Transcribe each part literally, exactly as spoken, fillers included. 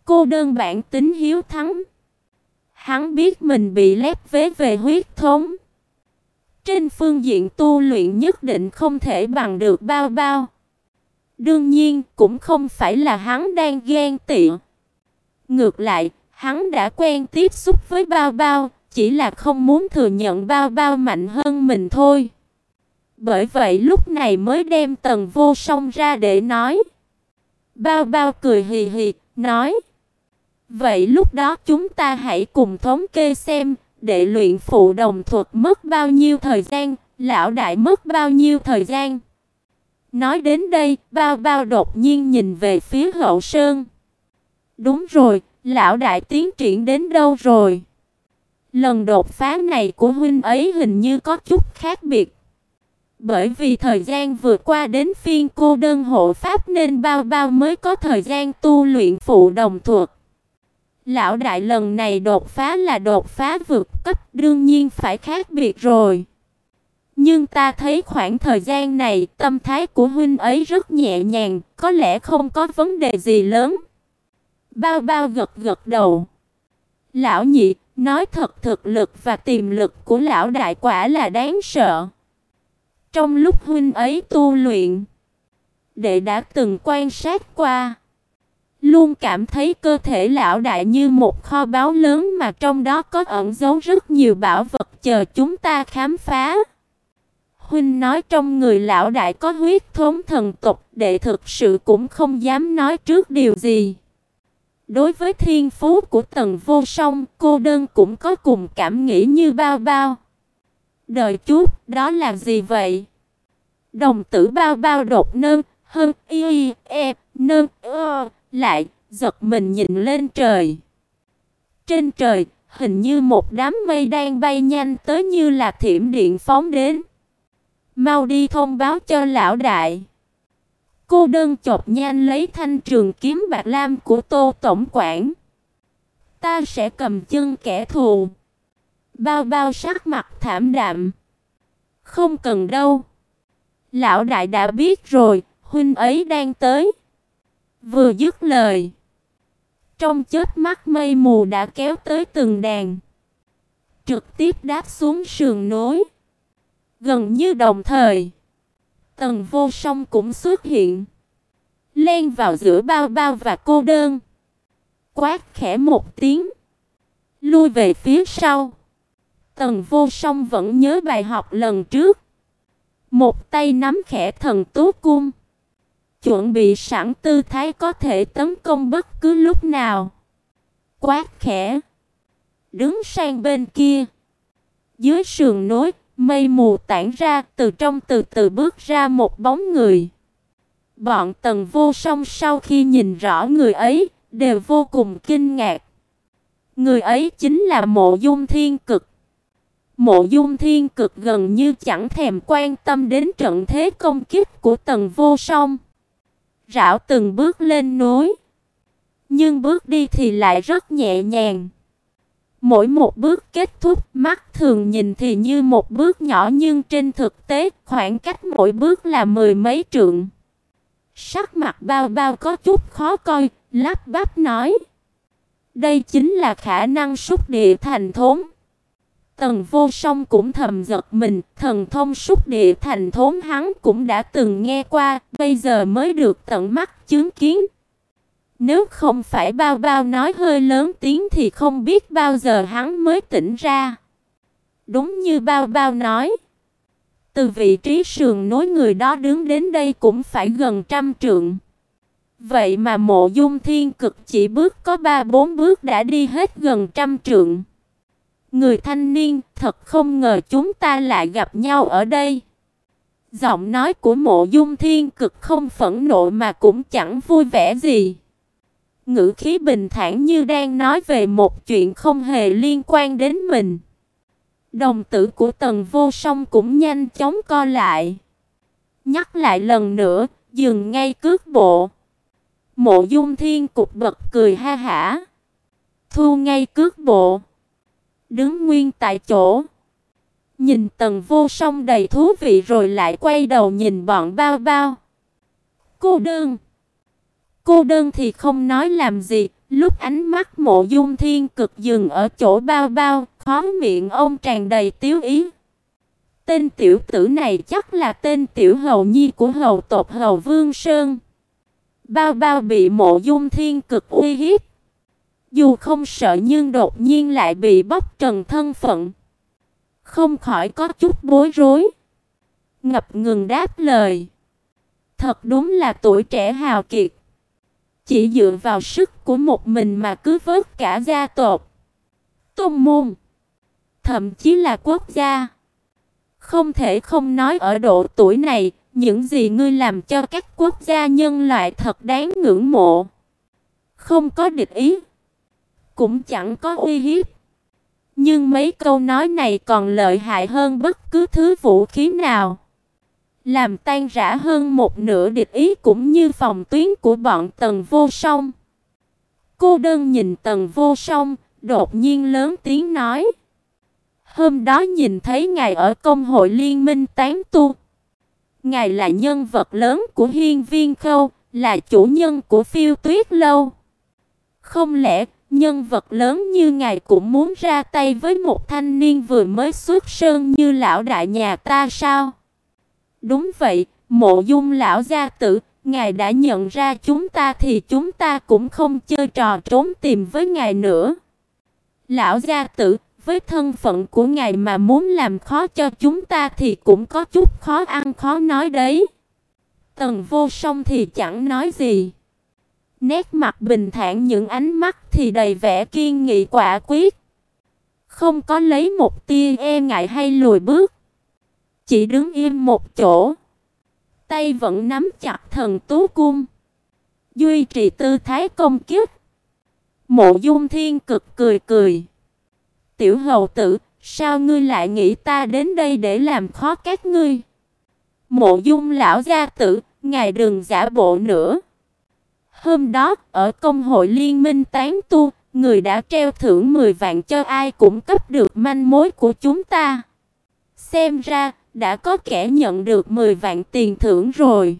Cô đơn bản tính hiếu thắng. Hắn biết mình bị lép vế về huyết thống. Trên phương diện tu luyện nhất định không thể bằng được Bao Bao. Đương nhiên cũng không phải là hắn đang ghen tị. Ngược lại, hắn đã quen tiếp xúc với Bao Bao, chỉ là không muốn thừa nhận Bao Bao mạnh hơn mình thôi. Bởi vậy lúc này mới đem Tần Vô Song ra để nói. Bao Bao cười hì hì, nói: vậy lúc đó chúng ta hãy cùng thống kê xem, đệ luyện phụ đồng thuật mất bao nhiêu thời gian, lão đại mất bao nhiêu thời gian. Nói đến đây, Bao Bao đột nhiên nhìn về phía Hậu Sơn. Đúng rồi, lão đại tiến triển đến đâu rồi? Lần đột phá này của huynh ấy hình như có chút khác biệt. Bởi vì thời gian vừa qua đến phiên cô đơn hộ pháp nên Bao Bao mới có thời gian tu luyện phụ đồng thuật. Lão đại lần này đột phá là đột phá vượt cấp, đương nhiên phải khác biệt rồi. Nhưng ta thấy khoảng thời gian này tâm thái của huynh ấy rất nhẹ nhàng, có lẽ không có vấn đề gì lớn. Bao Bao gật gật đầu. Lão nhị, nói thật, thực lực và tiềm lực của lão đại quả là đáng sợ. Trong lúc huynh ấy tu luyện, đệ đã từng quan sát qua, luôn cảm thấy cơ thể lão đại như một kho báu lớn mà trong đó có ẩn giấu rất nhiều bảo vật chờ chúng ta khám phá. Huynh nói trong người lão đại có huyết thống thần tộc, đệ thực sự cũng không dám nói trước điều gì. Đối với thiên phú của Tần Vô Song, cô đơn cũng có cùng cảm nghĩ như Bao Bao. Đợi chút, đó là gì vậy? Đồng tử Bao Bao đột nâng, hơn y e nâng ơ lại, giật mình nhìn lên trời. Trên trời, hình như một đám mây đang bay nhanh tới như là thiểm điện phóng đến. Mau đi thông báo cho lão đại. Cô đơn chộp nhanh lấy thanh trường kiếm bạc lam của Tô tổng quản. Ta sẽ cầm chân kẻ thù. Bao Bao sắc mặt thảm đạm. Không cần đâu. Lão đại đã biết rồi, huynh ấy đang tới. Vừa dứt lời, trong chớp mắt mây mù đã kéo tới từng đàn, trực tiếp đáp xuống sườn núi. Gần như đồng thời, Tần Vô Song cũng xuất hiện, len vào giữa Bao Bao và cô đơn. Quát khẽ một tiếng, lui về phía sau. Tần Vô Song vẫn nhớ bài học lần trước, một tay nắm khẽ thần tú cung, chuẩn bị sẵn tư thái có thể tấn công bất cứ lúc nào. Quát khẽ, đứng sang bên kia. Dưới sườn núi, mây mù tản ra, từ trong từ từ bước ra một bóng người. Bọn Tần Vô Song sau khi nhìn rõ người ấy, đều vô cùng kinh ngạc. Người ấy chính là Mộ Dung Thiên Cực. Mộ Dung Thiên Cực gần như chẳng thèm quan tâm đến trận thế công kích của Tần Vô Song. Rảo từng bước lên núi, nhưng bước đi thì lại rất nhẹ nhàng. Mỗi một bước kết thúc, mắt thường nhìn thì như một bước nhỏ nhưng trên thực tế, khoảng cách mỗi bước là mười mấy trượng. Sắc mặt Bao Bao có chút khó coi, lắp bắp nói: đây chính là khả năng xúc địa thành thốn. Tần Vô Song cũng thầm giật mình, thần thông xúc địa thành thốn hắn cũng đã từng nghe qua, bây giờ mới được tận mắt chứng kiến. Nếu không phải Bao Bao nói hơi lớn tiếng thì không biết bao giờ hắn mới tỉnh ra. Đúng như Bao Bao nói, từ vị trí sườn núi người đó đứng đến đây cũng phải gần trăm trượng. Vậy mà Mộ Dung Thiên Cực chỉ bước có ba bốn bước đã đi hết gần trăm trượng. Người thanh niên, thật không ngờ chúng ta lại gặp nhau ở đây. Giọng nói của Mộ Dung Thiên Cực không phẫn nộ mà cũng chẳng vui vẻ gì. Ngữ khí bình thản như đang nói về một chuyện không hề liên quan đến mình. Đồng tử của Tần Vô Song cũng nhanh chóng co lại. Nhắc lại lần nữa, dừng ngay cước bộ. Mộ Dung Thiên Cực bật cười ha hả, thu ngay cước bộ, đứng nguyên tại chỗ, nhìn Tần Vô Song đầy thú vị rồi lại quay đầu nhìn bọn Bao Bao. Cô đơn Cô đơn thì không nói làm gì, Lúc ánh mắt Mộ Dung Thiên Cực dừng ở chỗ Bao Bao, khóe miệng ông tràn đầy tiếu ý. Tên tiểu tử này chắc là tên tiểu hầu nhi của hầu tộc Hầu Vương Sơn. Bao Bao bị Mộ Dung Thiên Cực uy hiếp. Dù không sợ nhưng đột nhiên lại bị bóc trần thân phận. Không khỏi có chút bối rối. Ngập ngừng đáp lời. Thật đúng là tuổi trẻ hào kiệt. Chỉ dựa vào sức của một mình mà cứ vớt cả gia tộc, tôn môn, thậm chí là quốc gia. Không thể không nói ở độ tuổi này, những gì ngươi làm cho các quốc gia nhân loại thật đáng ngưỡng mộ. Không có địch ý, cũng chẳng có uy hiếp. Nhưng mấy câu nói này còn lợi hại hơn bất cứ thứ vũ khí nào. Làm tan rã hơn một nửa địch ý cũng như phòng tuyến của bọn Tần Vô Song. Cô đơn nhìn Tần Vô Song, đột nhiên lớn tiếng nói. Hôm đó nhìn thấy ngài ở công hội liên minh tán tu. Ngài là nhân vật lớn của Hiên Viên Khâu, là chủ nhân của Phiêu Tuyết Lâu. Không lẽ nhân vật lớn như ngài cũng muốn ra tay với một thanh niên vừa mới xuất sơn như lão đại nhà ta sao? Đúng vậy, Mộ Dung lão gia tử, ngài đã nhận ra chúng ta thì chúng ta cũng không chơi trò trốn tìm với ngài nữa. Lão gia tử, với thân phận của ngài mà muốn làm khó cho chúng ta thì cũng có chút khó ăn khó nói đấy. Tần Vô Song thì chẳng nói gì. Nét mặt bình thản, những ánh mắt thì đầy vẻ kiên nghị quả quyết. Không có lấy một tia e ngại hay lùi bước. Chỉ đứng im một chỗ. Tay vẫn nắm chặt Thần Tú Cung. Duy trì tư thái công kích. Mộ Dung Thiên Cực cười cười. Tiểu hầu tử, sao ngươi lại nghĩ ta đến đây để làm khó các ngươi? Mộ Dung lão gia tử, ngài đừng giả bộ nữa. Hôm đó, ở công hội liên minh tán tu, người đã treo thưởng mười vạn cho ai cũng cấp được manh mối của chúng ta. Xem ra, đã có kẻ nhận được mười vạn tiền thưởng rồi.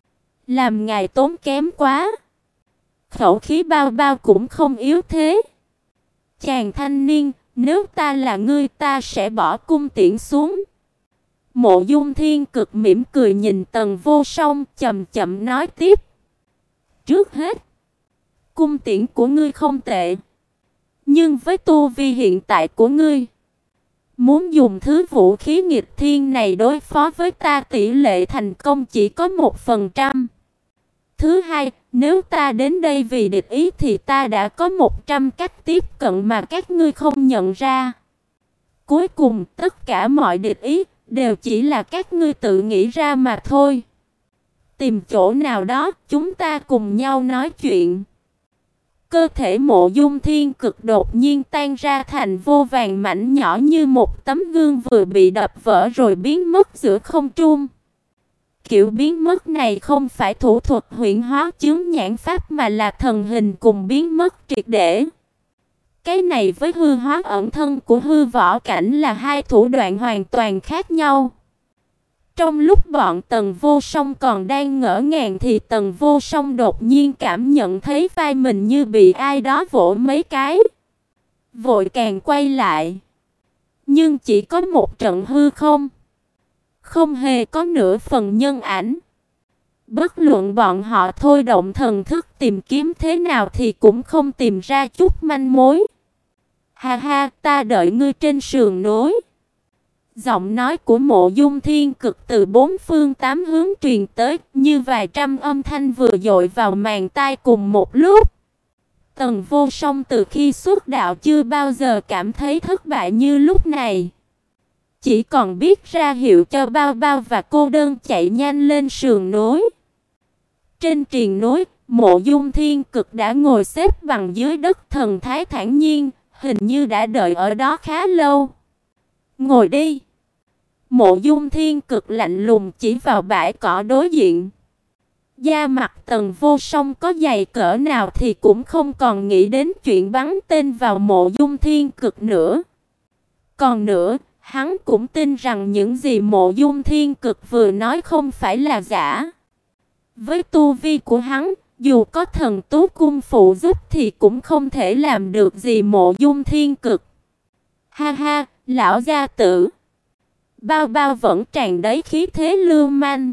Làm ngài tốn kém quá. Khẩu khí Bao Bao cũng không yếu thế. Chàng thanh niên, nếu ta là ngươi ta sẽ bỏ cung tiễn xuống. Mộ Dung Thiên Cực mỉm cười nhìn Tần Vô Song, chậm chậm nói tiếp. Trước hết, cung tiễn của ngươi không tệ. Nhưng với tu vi hiện tại của ngươi, muốn dùng thứ vũ khí nghịch thiên này đối phó với ta tỷ lệ thành công chỉ có một phần trăm. Thứ hai, nếu ta đến đây vì địch ý thì ta đã có một trăm cách tiếp cận mà các ngươi không nhận ra. Cuối cùng, tất cả mọi địch ý đều chỉ là các ngươi tự nghĩ ra mà thôi. Tìm chỗ nào đó, chúng ta cùng nhau nói chuyện. Cơ thể Mộ Dung Thiên Cực đột nhiên tan ra thành vô vàn mảnh nhỏ như một tấm gương vừa bị đập vỡ rồi biến mất giữa không trung. Kiểu biến mất này không phải thủ thuật huyễn hóa chướng nhãn pháp mà là thần hình cùng biến mất triệt để. Cái này với hư hóa ẩn thân của hư võ cảnh là hai thủ đoạn hoàn toàn khác nhau. Trong lúc bọn Tần Vô Song còn đang ngỡ ngàng thì Tần Vô Song đột nhiên cảm nhận thấy vai mình như bị ai đó vỗ mấy cái. Vội càng quay lại. Nhưng chỉ có một trận hư không. Không hề có nửa phần nhân ảnh. Bất luận bọn họ thôi động thần thức tìm kiếm thế nào thì cũng không tìm ra chút manh mối. Ha ha, ta đợi ngươi trên sườn núi. Giọng nói của Mộ Dung Thiên Cực từ bốn phương tám hướng truyền tới, như vài trăm âm thanh vừa dội vào màng tai cùng một lúc. Tần Vô Song từ khi xuất đạo chưa bao giờ cảm thấy thất bại như lúc này. Chỉ còn biết ra hiệu cho Bao Bao và cô đơn chạy nhanh lên sườn núi. Trên triền núi, Mộ Dung Thiên Cực đã ngồi xếp bằng dưới đất thần thái thản nhiên, hình như đã đợi ở đó khá lâu. Ngồi đi. Mộ Dung Thiên Cực lạnh lùng chỉ vào bãi cỏ đối diện. Da mặt Tần Vô Song có dày cỡ nào thì cũng không còn nghĩ đến chuyện bắn tên vào Mộ Dung Thiên Cực nữa. Còn nữa, hắn cũng tin rằng những gì Mộ Dung Thiên Cực vừa nói không phải là giả. Với tu vi của hắn, dù có thần tú cung phụ giúp thì cũng không thể làm được gì Mộ Dung Thiên Cực. Ha ha, lão gia tử. Bao Bao vẫn tràn đầy khí thế lưu manh.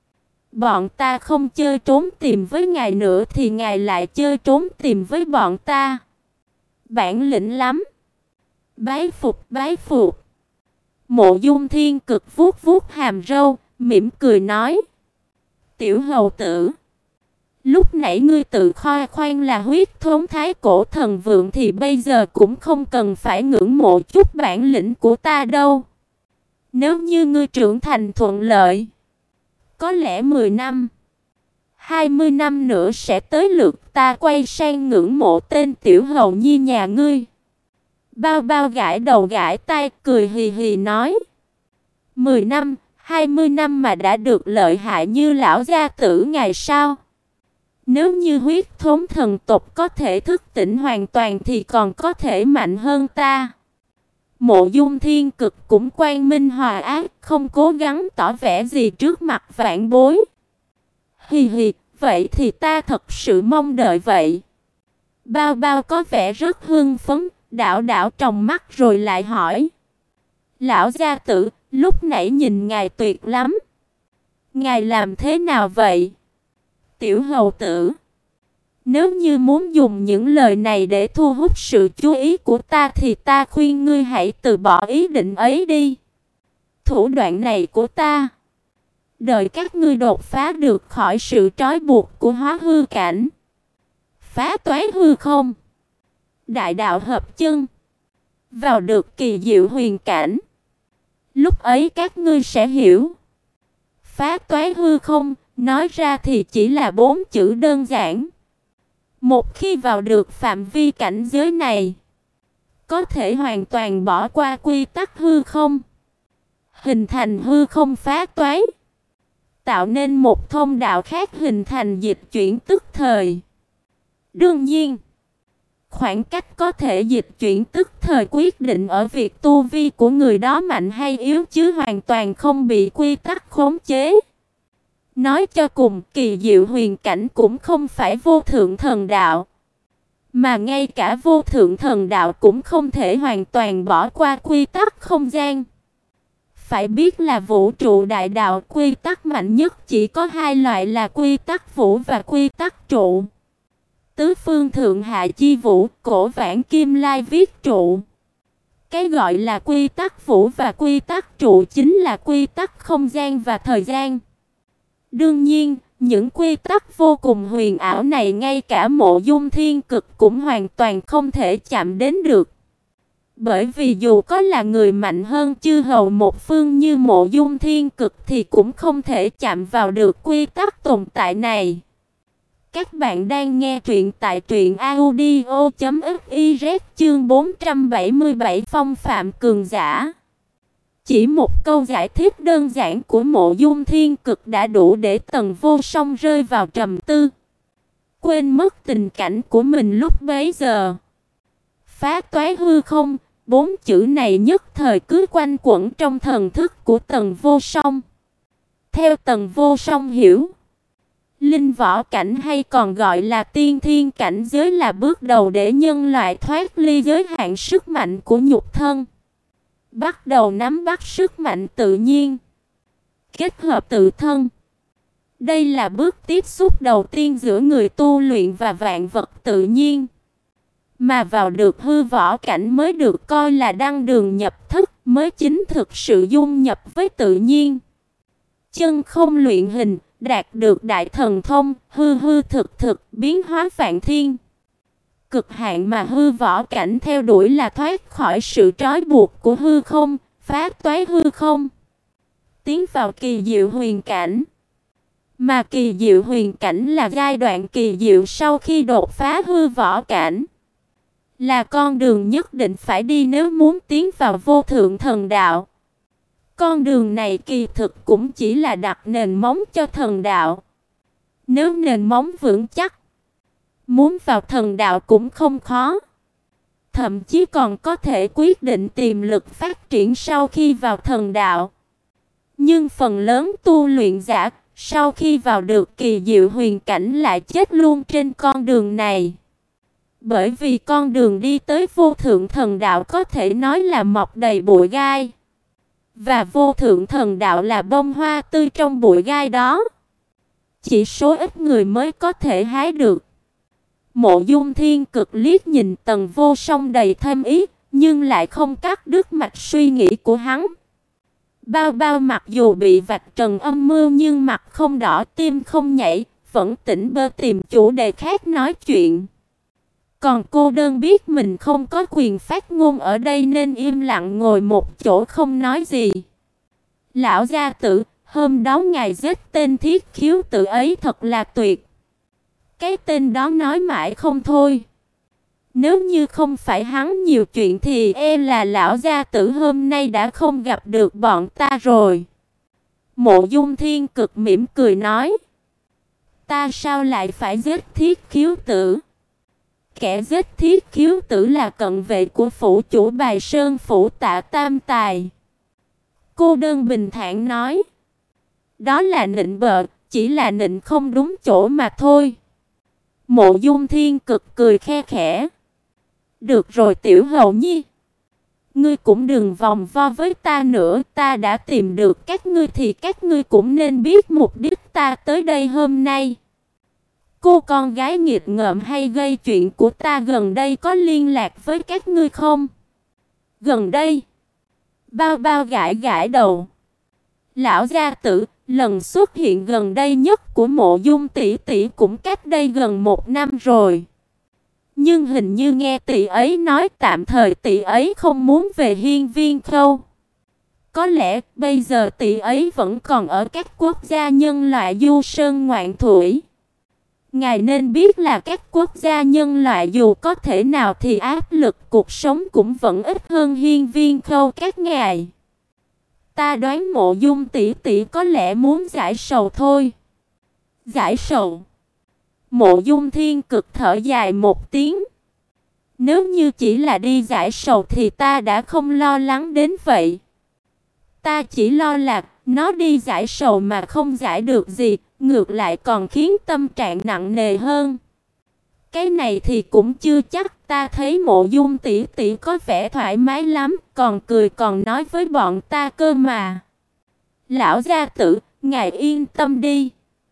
Bọn ta không chơi trốn tìm với ngài nữa thì ngài lại chơi trốn tìm với bọn ta. Bản lĩnh lắm. Bái phục, bái phục. Mộ Dung Thiên Cực vuốt vuốt hàm râu, mỉm cười nói: Tiểu hầu tử, lúc nãy ngươi tự khoe khoang là huyết thống thái cổ thần vượng thì bây giờ cũng không cần phải ngưỡng mộ chút bản lĩnh của ta đâu. Nếu như ngươi trưởng thành thuận lợi, có lẽ mười năm, hai mươi năm nữa sẽ tới lượt ta quay sang ngưỡng mộ tên tiểu hầu nhi nhà ngươi. Bao Bao gãi đầu gãi tai, cười hì hì nói: Mười năm, hai mươi năm mà đã được lợi hại như lão gia tử ngài sao? Nếu như huyết thống thần tộc có thể thức tỉnh hoàn toàn thì còn có thể mạnh hơn ta. Mộ Dung Thiên Cực cũng quang minh hòa ác, không cố gắng tỏ vẻ gì trước mặt vạn bối. Hì hì, vậy thì ta thật sự mong đợi vậy. Bao Bao có vẻ rất hưng phấn, đảo đảo trong mắt rồi lại hỏi: Lão gia tử, lúc nãy nhìn ngài tuyệt lắm. Ngài làm thế nào vậy? Tiểu hầu tử, nếu như muốn dùng những lời này để thu hút sự chú ý của ta thì ta khuyên ngươi hãy từ bỏ ý định ấy đi. Thủ đoạn này của ta, đợi các ngươi đột phá được khỏi sự trói buộc của hóa hư cảnh, phá toái hư không, đại đạo hợp chân, vào được kỳ diệu huyền cảnh, lúc ấy các ngươi sẽ hiểu. Phá toái hư không, nói ra thì chỉ là bốn chữ đơn giản. Một khi vào được phạm vi cảnh giới này, có thể hoàn toàn bỏ qua quy tắc hư không, hình thành hư không phá toái, tạo nên một thông đạo khác hình thành dịch chuyển tức thời. Đương nhiên, khoảng cách có thể dịch chuyển tức thời quyết định ở việc tu vi của người đó mạnh hay yếu chứ hoàn toàn không bị quy tắc khống chế. Nói cho cùng, kỳ diệu huyền cảnh cũng không phải vô thượng thần đạo, mà ngay cả vô thượng thần đạo cũng không thể hoàn toàn bỏ qua quy tắc không gian. Phải biết là vũ trụ đại đạo quy tắc mạnh nhất chỉ có hai loại là quy tắc vũ và quy tắc trụ. Tứ phương thượng hạ chi vũ, cổ vãn Kim Lai viết trụ. Cái gọi là quy tắc vũ và quy tắc trụ chính là quy tắc không gian và thời gian. Đương nhiên, những quy tắc vô cùng huyền ảo này ngay cả Mộ Dung Thiên Cực cũng hoàn toàn không thể chạm đến được. Bởi vì dù có là người mạnh hơn chư hầu một phương như Mộ Dung Thiên Cực thì cũng không thể chạm vào được quy tắc tồn tại này. Các bạn đang nghe truyện tại truyện audio chấm fiz chương bốn trăm bảy mươi bảy Phong phạm cường giả. Chỉ một câu giải thích đơn giản của Mộ Dung Thiên Cực đã đủ để Tần Vô Song rơi vào trầm tư, quên mất tình cảnh của mình lúc bấy giờ. Phá toái hư không, bốn chữ này nhất thời cứ quanh quẩn trong thần thức của Tần Vô Song. Theo Tần Vô Song hiểu, linh võ cảnh hay còn gọi là tiên thiên cảnh giới là bước đầu để nhân loại thoát ly giới hạn sức mạnh của nhục thân, bắt đầu nắm bắt sức mạnh tự nhiên, kết hợp tự thân. Đây là bước tiếp xúc đầu tiên giữa người tu luyện và vạn vật tự nhiên. Mà vào được hư võ cảnh mới được coi là đăng đường nhập thức, mới chính thực sự dung nhập với tự nhiên. Chân không luyện hình, đạt được đại thần thông, hư hư thực thực, biến hóa vạn thiên. Cực hạn mà hư võ cảnh theo đuổi là thoát khỏi sự trói buộc của hư không, phá toái hư không, tiến vào kỳ diệu huyền cảnh. Mà kỳ diệu huyền cảnh là giai đoạn kỳ diệu sau khi đột phá hư võ cảnh, là con đường nhất định phải đi nếu muốn tiến vào vô thượng thần đạo. Con đường này kỳ thực cũng chỉ là đặt nền móng cho thần đạo. Nếu nền móng vững chắc, muốn vào thần đạo cũng không khó. Thậm chí còn có thể quyết định tiềm lực phát triển sau khi vào thần đạo. Nhưng phần lớn tu luyện giả, Sau khi vào được kỳ diệu huyền cảnh lại chết luôn trên con đường này. Bởi vì con đường đi tới vô thượng thần đạo có thể nói là mọc đầy bụi gai. Và vô thượng thần đạo là bông hoa tươi trong bụi gai đó. Chỉ số ít người mới có thể hái được. Mộ Dung Thiên Cực liếc nhìn Tần Vô Song đầy thâm ý, nhưng lại không cắt đứt mạch suy nghĩ của hắn. Bao Bao mặc dù bị vạch trần âm mưu nhưng mặt không đỏ tim không nhảy, vẫn tỉnh bơ tìm chủ đề khác nói chuyện. Còn cô đơn biết mình không có quyền phát ngôn ở đây nên im lặng ngồi một chỗ không nói gì. Lão gia tử, hôm đó ngài giết tên Thiết Khiếu tử ấy thật là tuyệt. Cái tên đó nói mãi không thôi. Nếu như không phải hắn nhiều chuyện thì e là lão gia tử hôm nay đã không gặp được bọn ta rồi. Mộ Dung Thiên Cực mỉm cười nói. Ta sao lại phải giết Thiết Khiếu tử? Kẻ giết Thiết Khiếu tử là cận vệ của phủ chủ Bài Sơn phủ Tạ Tam Tài. Cô đơn bình thản nói. Đó là nịnh bợ, chỉ là nịnh không đúng chỗ mà thôi. Mộ Dung Thiên Cực cười khe khẽ. Được rồi Tiểu Hầu Nhi. Ngươi cũng đừng vòng vo với ta nữa. Ta đã tìm được các ngươi thì các ngươi cũng nên biết mục đích ta tới đây hôm nay. Cô con gái nghiệt ngợm hay gây chuyện của ta gần đây có liên lạc với các ngươi không? Gần đây? Bao Bao gãi gãi đầu. Lão gia tử, lần xuất hiện gần đây nhất của Mộ Dung tỷ tỷ cũng cách đây gần một năm rồi. Nhưng hình như nghe tỷ ấy nói tạm thời tỷ ấy không muốn về Hiên Viên Khâu. Có lẽ bây giờ tỷ ấy vẫn còn ở các quốc gia nhân loại du sơn ngoạn thủy. Ngài nên biết là các quốc gia nhân loại dù có thể nào thì áp lực cuộc sống cũng vẫn ít hơn Hiên Viên Khâu các ngài. Ta đoán Mộ Dung tỷ tỷ có lẽ muốn giải sầu thôi. Giải sầu? Mộ Dung Thiên Cực thở dài một tiếng. Nếu như chỉ là đi giải sầu thì ta đã không lo lắng đến vậy. Ta chỉ lo là nó đi giải sầu mà không giải được gì, ngược lại còn khiến tâm trạng nặng nề hơn. Cái này thì cũng chưa chắc, ta thấy Mộ Dung tỷ tỷ có vẻ thoải mái lắm, còn cười còn nói với bọn ta cơ mà. Lão gia tử, ngài yên tâm đi.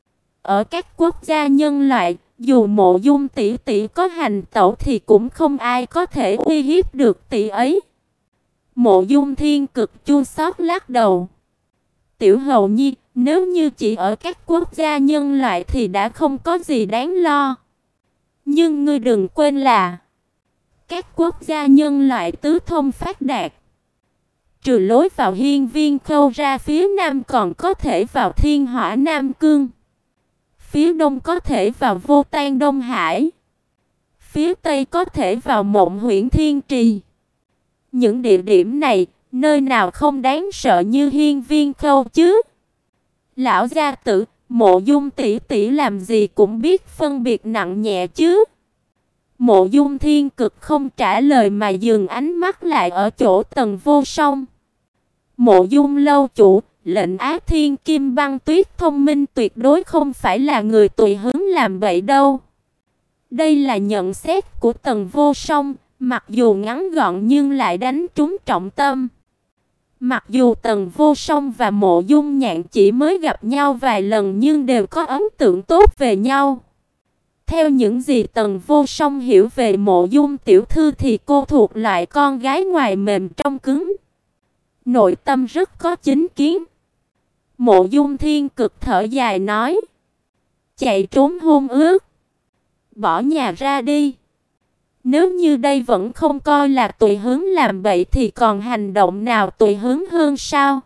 Ở các quốc gia nhân loại, dù Mộ Dung tỷ tỷ có hành tẩu thì cũng không ai có thể uy hiếp được tỷ ấy. Mộ Dung Thiên Cực chua xót lắc đầu. Tiểu Hầu Nhi, nếu như chỉ ở các quốc gia nhân loại thì đã không có gì đáng lo. Nhưng ngươi đừng quên là các quốc gia nhân loại tứ thông phát đạt. Trừ lối vào Hiên Viên Khâu ra, phía nam còn có thể vào Thiên Hỏa Nam Cương. Phía đông có thể vào Vô Tan Đông Hải. Phía tây có thể vào Mộng Huyễn Thiên Trì. Những địa điểm này, nơi nào không đáng sợ như Hiên Viên Khâu chứ? Lão gia tử, Mộ Dung tỷ tỷ làm gì cũng biết phân biệt nặng nhẹ chứ? Mộ Dung Thiên Cực không trả lời mà dừng ánh mắt lại ở chỗ Tần Vô Song. Mộ Dung lâu chủ, lệnh Ác Thiên Kim Băng Tuyết thông minh tuyệt đối không phải là người tùy hứng làm bậy đâu. Đây là nhận xét của Tần Vô Song, mặc dù ngắn gọn nhưng lại đánh trúng trọng tâm. Mặc dù Tần Vô Song và Mộ Dung Nhạn chỉ mới gặp nhau vài lần nhưng đều có ấn tượng tốt về nhau. Theo những gì Tần Vô Song hiểu về Mộ Dung tiểu thư thì cô thuộc loại con gái ngoài mềm trong cứng. Nội tâm rất có chính kiến. Mộ Dung Thiên Cực thở dài nói. Chạy trốn hôn ước. Bỏ nhà ra đi. Nếu như đây vẫn không coi là tùy hứng làm bậy thì còn hành động nào tùy hứng hơn sao?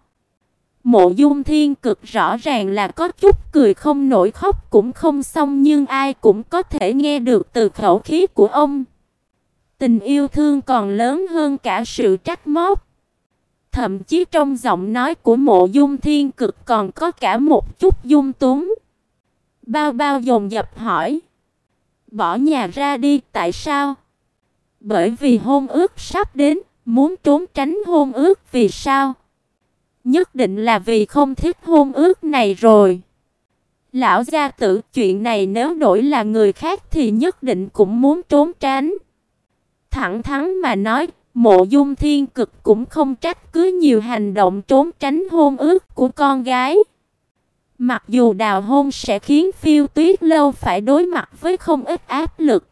Mộ Dung Thiên Cực rõ ràng là có chút cười không nổi khóc cũng không xong nhưng ai cũng có thể nghe được từ khẩu khí của ông. Tình yêu thương còn lớn hơn cả sự trách móc. Thậm chí trong giọng nói của Mộ Dung Thiên Cực còn có cả một chút dung túng. Bao Bao dồn dập hỏi. Bỏ nhà ra đi tại sao? Bởi vì hôn ước sắp đến, muốn trốn tránh hôn ước vì sao? Nhất định là vì không thích hôn ước này rồi. Lão gia tử, chuyện này nếu đổi là người khác thì nhất định cũng muốn trốn tránh. Thẳng thắn mà nói, Mộ Dung Thiên Cực cũng không trách cứ nhiều hành động trốn tránh hôn ước của con gái. Mặc dù đào hôn sẽ khiến Phiêu Tuyết Lâu phải đối mặt với không ít áp lực.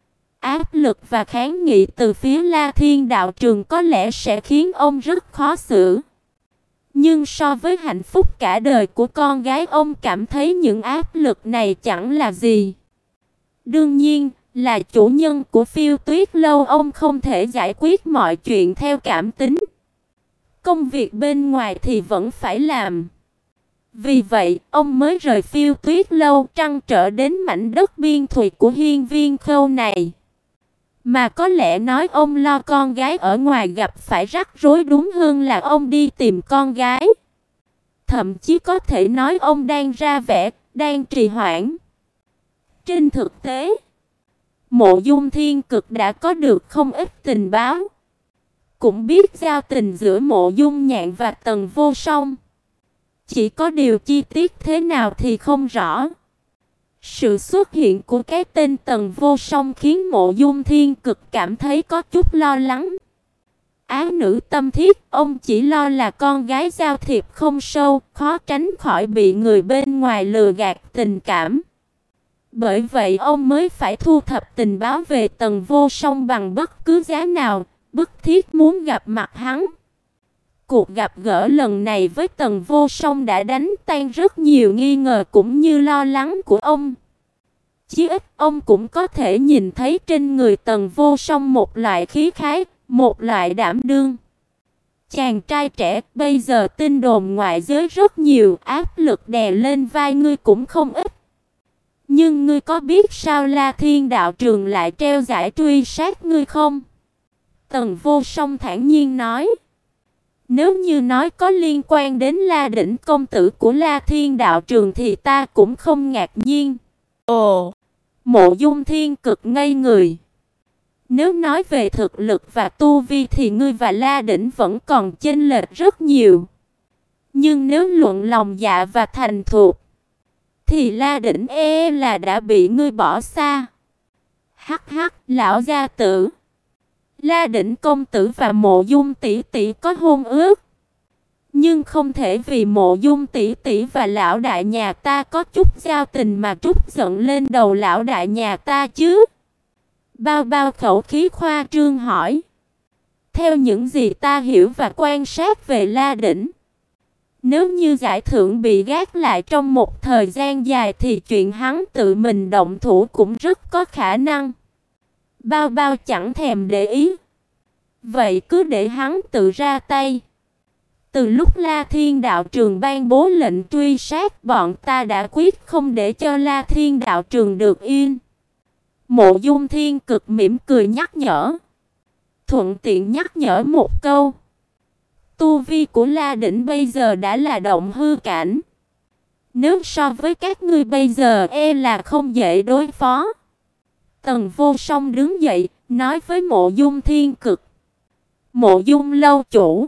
Áp lực và kháng nghị từ phía La Thiên đạo trường có lẽ sẽ khiến ông rất khó xử. Nhưng so với hạnh phúc cả đời của con gái, ông cảm thấy những áp lực này chẳng là gì. Đương nhiên, là chủ nhân của Phiêu Tuyết Lâu, ông không thể giải quyết mọi chuyện theo cảm tính. Công việc bên ngoài thì vẫn phải làm. Vì vậy, ông mới rời Phiêu Tuyết Lâu, trăn trở đến mảnh đất biên thùy của Hiên Viên Khâu này. Mà có lẽ nói ông lo con gái ở ngoài gặp phải rắc rối đúng hơn là ông đi tìm con gái. Thậm chí có thể nói ông đang ra vẻ, đang trì hoãn. Trên thực tế, Mộ Dung Thiên Cực đã có được không ít tình báo. Cũng biết giao tình giữa Mộ Dung Nhạn và Tần Vô Song. Chỉ có điều chi tiết thế nào thì không rõ. Sự xuất hiện của cái tên Tần Vô Song khiến Mộ Dung Thiên Cực cảm thấy có chút lo lắng. Ái nữ tâm thiết, ông chỉ lo là con gái giao thiệp không sâu, khó tránh khỏi bị người bên ngoài lừa gạt tình cảm. Bởi vậy ông mới phải thu thập tình báo về Tần Vô Song bằng bất cứ giá nào, bức thiết muốn gặp mặt hắn. Cuộc gặp gỡ lần này với Tần Vô Song đã đánh tan rất nhiều nghi ngờ cũng như lo lắng của ông. Chí ít ông cũng có thể nhìn thấy trên người Tần Vô Song một loại khí khái, một loại đảm đương. Chàng trai trẻ, bây giờ tin đồn ngoại giới rất nhiều, áp lực đè lên vai ngươi cũng không ít. Nhưng ngươi có biết sao La Thiên đạo trường lại treo giải truy sát ngươi không? Tần Vô Song thản nhiên nói. Nếu như nói có liên quan đến La Đỉnh công tử của La Thiên đạo trường thì ta cũng không ngạc nhiên. Ồ, Mộ Dung Thiên Cực ngây người. Nếu nói về thực lực và tu vi thì ngươi và La Đỉnh vẫn còn chênh lệch rất nhiều. Nhưng nếu luận lòng dạ và thành thục thì La Đỉnh e là đã bị ngươi bỏ xa. Hắc hắc, lão gia tử. La Đỉnh công tử và Mộ Dung tỷ tỷ có hôn ước. Nhưng không thể vì Mộ Dung tỷ tỷ và lão đại nhà ta có chút giao tình mà trút giận lên đầu lão đại nhà ta chứ. Bao bao khẩu khí khoa trương hỏi. Theo những gì ta hiểu và quan sát về La Đỉnh, nếu như giải thưởng bị gác lại trong một thời gian dài thì chuyện hắn tự mình động thủ cũng rất có khả năng. Bao bao chẳng thèm để ý. Vậy cứ để hắn tự ra tay. Từ lúc La Thiên đạo trường ban bố lệnh truy sát, bọn ta đã quyết không để cho La Thiên đạo trường được yên. Mộ Dung Thiên Cực mỉm cười nhắc nhở. Thuận tiện nhắc nhở một câu. Tu vi của La Đỉnh bây giờ đã là động hư cảnh. Nếu so với các ngươi bây giờ e là không dễ đối phó. Tần Vô Song đứng dậy, nói với Mộ Dung Thiên Cực. Mộ Dung lâu chủ,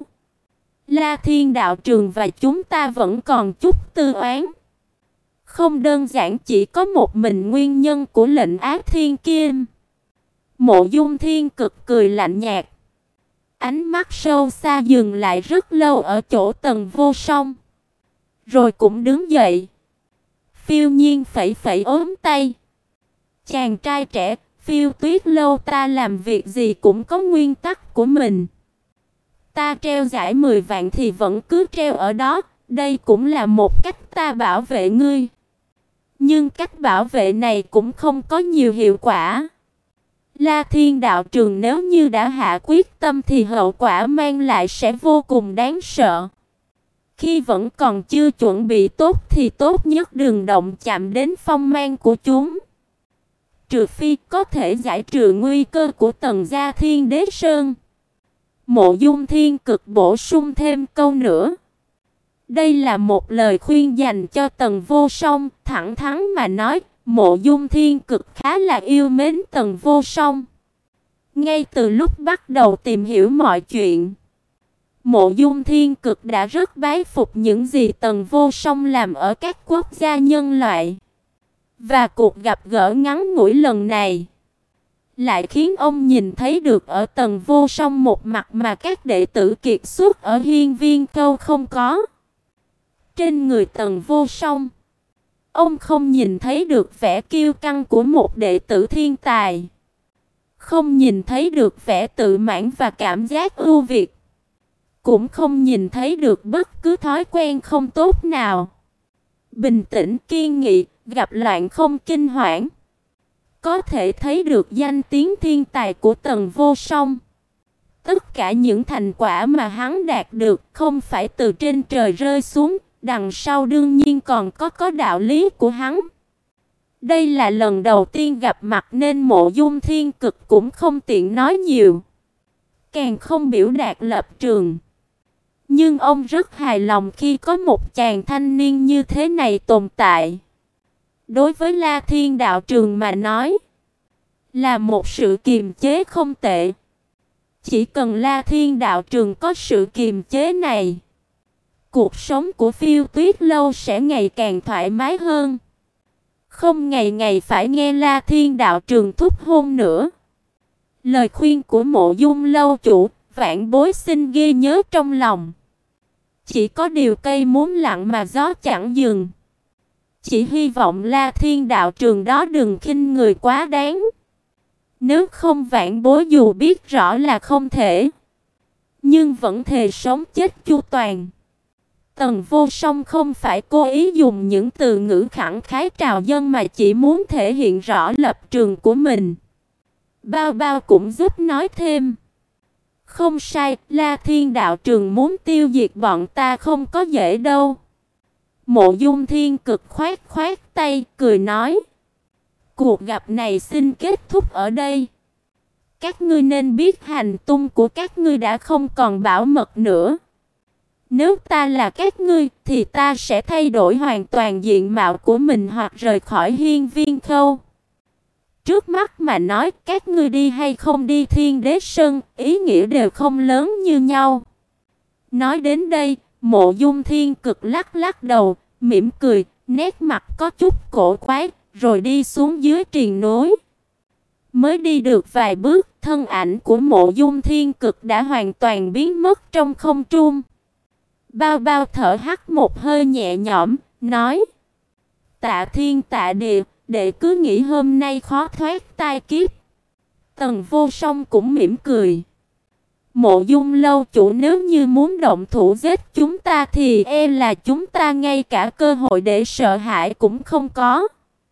La Thiên đạo trường và chúng ta vẫn còn chút tư oán. Không đơn giản chỉ có một mình nguyên nhân của lệnh ác thiên kim. Mộ Dung Thiên Cực cười lạnh nhạt. Ánh mắt sâu xa dừng lại rất lâu ở chỗ Tần Vô Song. Rồi cũng đứng dậy. Phiêu Nhiên phẩy phẩy ốm tay. Chàng trai trẻ, Phiêu Tuyết Lâu ta làm việc gì cũng có nguyên tắc của mình. Ta treo giải mười vạn thì vẫn cứ treo ở đó. Đây cũng là một cách ta bảo vệ ngươi. Nhưng cách bảo vệ này cũng không có nhiều hiệu quả. La Thiên đạo trường nếu như đã hạ quyết tâm thì hậu quả mang lại sẽ vô cùng đáng sợ. Khi vẫn còn chưa chuẩn bị tốt thì tốt nhất đừng động chạm đến phong mang của chúng. Trừ phi có thể giải trừ nguy cơ của Tần gia Thiên Đế Sơn. Mộ Dung Thiên Cực bổ sung thêm câu nữa. Đây là một lời khuyên dành cho Tần Vô Song, thẳng thắn mà nói, Mộ Dung Thiên Cực khá là yêu mến Tần Vô Song. Ngay từ lúc bắt đầu tìm hiểu mọi chuyện, Mộ Dung Thiên Cực đã rất bái phục những gì Tần Vô Song làm ở các quốc gia nhân loại. Và cuộc gặp gỡ ngắn ngủi lần này lại khiến ông nhìn thấy được ở Tần Vô Song một mặt mà các đệ tử kiệt xuất ở Hiên Viên Câu không có. Trên người Tần Vô Song, ông không nhìn thấy được vẻ kiêu căng của một đệ tử thiên tài, không nhìn thấy được vẻ tự mãn và cảm giác ưu việt, cũng không nhìn thấy được bất cứ thói quen không tốt nào. Bình tĩnh kiên nghị, gặp loạn không kinh hoảng. Có thể thấy được danh tiếng thiên tài của Tần Vô Song. Tất cả những thành quả mà hắn đạt được không phải từ trên trời rơi xuống, đằng sau đương nhiên còn có có đạo lý của hắn. Đây là lần đầu tiên gặp mặt nên Mộ Dung Thiên Cực cũng không tiện nói nhiều, càng không biểu đạt lập trường. Nhưng ông rất hài lòng khi có một chàng thanh niên như thế này tồn tại. Đối với La Thiên đạo trường mà nói, là một sự kiềm chế không tệ. Chỉ cần La Thiên đạo trường có sự kiềm chế này, cuộc sống của Phiêu Tuyết lâu sẽ ngày càng thoải mái hơn. Không ngày ngày phải nghe La Thiên đạo trường thúc hôn nữa. Lời khuyên của Mộ Dung lâu chủ, vạn bối xin ghi nhớ trong lòng. Chỉ có điều cây muốn lặng mà gió chẳng dừng. Chỉ hy vọng La Thiên đạo trường đó đừng khinh người quá đáng. Nếu không vạn bối dù biết rõ là không thể, nhưng vẫn thề sống chết chu toàn. Tần Vô Song không phải cố ý dùng những từ ngữ khẳng khái trào dâng mà chỉ muốn thể hiện rõ lập trường của mình. Bao Bao cũng giúp nói thêm. Không sai, La Thiên đạo trường muốn tiêu diệt bọn ta không có dễ đâu. Mộ Dung Thiên Cực khoát khoát tay, cười nói. Cuộc gặp này xin kết thúc ở đây. Các ngươi nên biết hành tung của các ngươi đã không còn bảo mật nữa. Nếu ta là các ngươi, thì ta sẽ thay đổi hoàn toàn diện mạo của mình hoặc rời khỏi Hiên Viên Khâu. Trước mắt mà nói, các ngươi đi hay không đi Thiên Đế Sơn, ý nghĩa đều không lớn như nhau. Nói đến đây, Mộ Dung Thiên Cực lắc lắc đầu, mỉm cười, nét mặt có chút cổ quái, rồi đi xuống dưới triền núi. Mới đi được vài bước, thân ảnh của Mộ Dung Thiên Cực đã hoàn toàn biến mất trong không trung. Bao Bao thở hắt một hơi nhẹ nhõm, nói: Tạ thiên tạ địa, đệ cứ nghĩ hôm nay khó thoát tai kiếp. Tần Vô Song cũng mỉm cười. Mộ Dung lâu chủ nếu như muốn động thủ giết chúng ta thì e là chúng ta ngay cả cơ hội để sợ hãi cũng không có.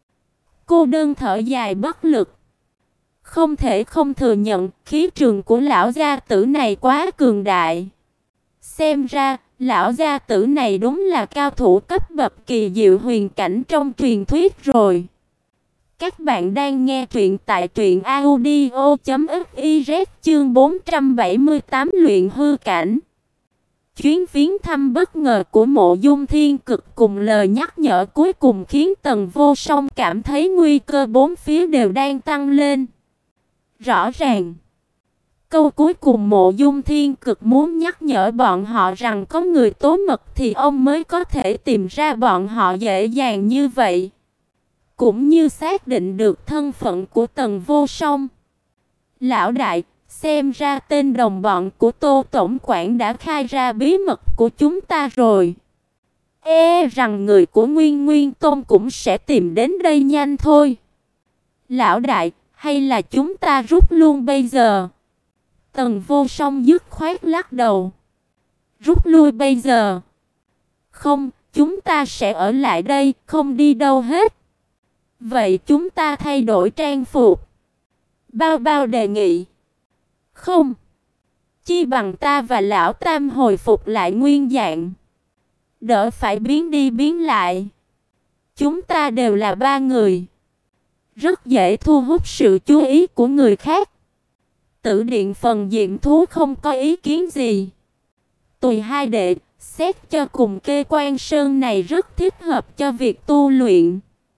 Cô đơn thở dài bất lực. Không thể không thừa nhận khí trường của lão gia tử này quá cường đại. Xem ra, lão gia tử này đúng là cao thủ cấp bậc kỳ diệu huyền cảnh trong truyền thuyết rồi. Các bạn đang nghe truyện tại truyện audio chấm fiz chương bốn trăm bảy mươi tám luyện hư cảnh. Chuyến viếng thăm bất ngờ của Mộ Dung Thiên Cực cùng lời nhắc nhở cuối cùng khiến Tần Vô Song cảm thấy nguy cơ bốn phía đều đang tăng lên. Rõ ràng, câu cuối cùng Mộ Dung Thiên Cực muốn nhắc nhở bọn họ rằng có người tố mật thì ông mới có thể tìm ra bọn họ dễ dàng như vậy. Cũng như xác định được thân phận của Tần Vô Song. Lão đại, xem ra tên đồng bọn của Tô Tổng quản đã khai ra bí mật của chúng ta rồi. E rằng người của Nguyên Nguyên Tôn cũng sẽ tìm đến đây nhanh thôi. Lão đại, hay là chúng ta rút luôn bây giờ? Tần Vô Song dứt khoát lắc đầu. Rút lui bây giờ? Không, chúng ta sẽ ở lại đây, không đi đâu hết. Vậy chúng ta thay đổi trang phục. Bao Bao đề nghị. Không. Chi bằng ta và lão Tam hồi phục lại nguyên dạng. Đỡ phải biến đi biến lại. Chúng ta đều là ba người. Rất dễ thu hút sự chú ý của người khác. Tử Điện phần diệm thú không có ý kiến gì. Tùy hai đệ, xét cho cùng Kê Quan Sơn này rất thích hợp cho việc tu luyện.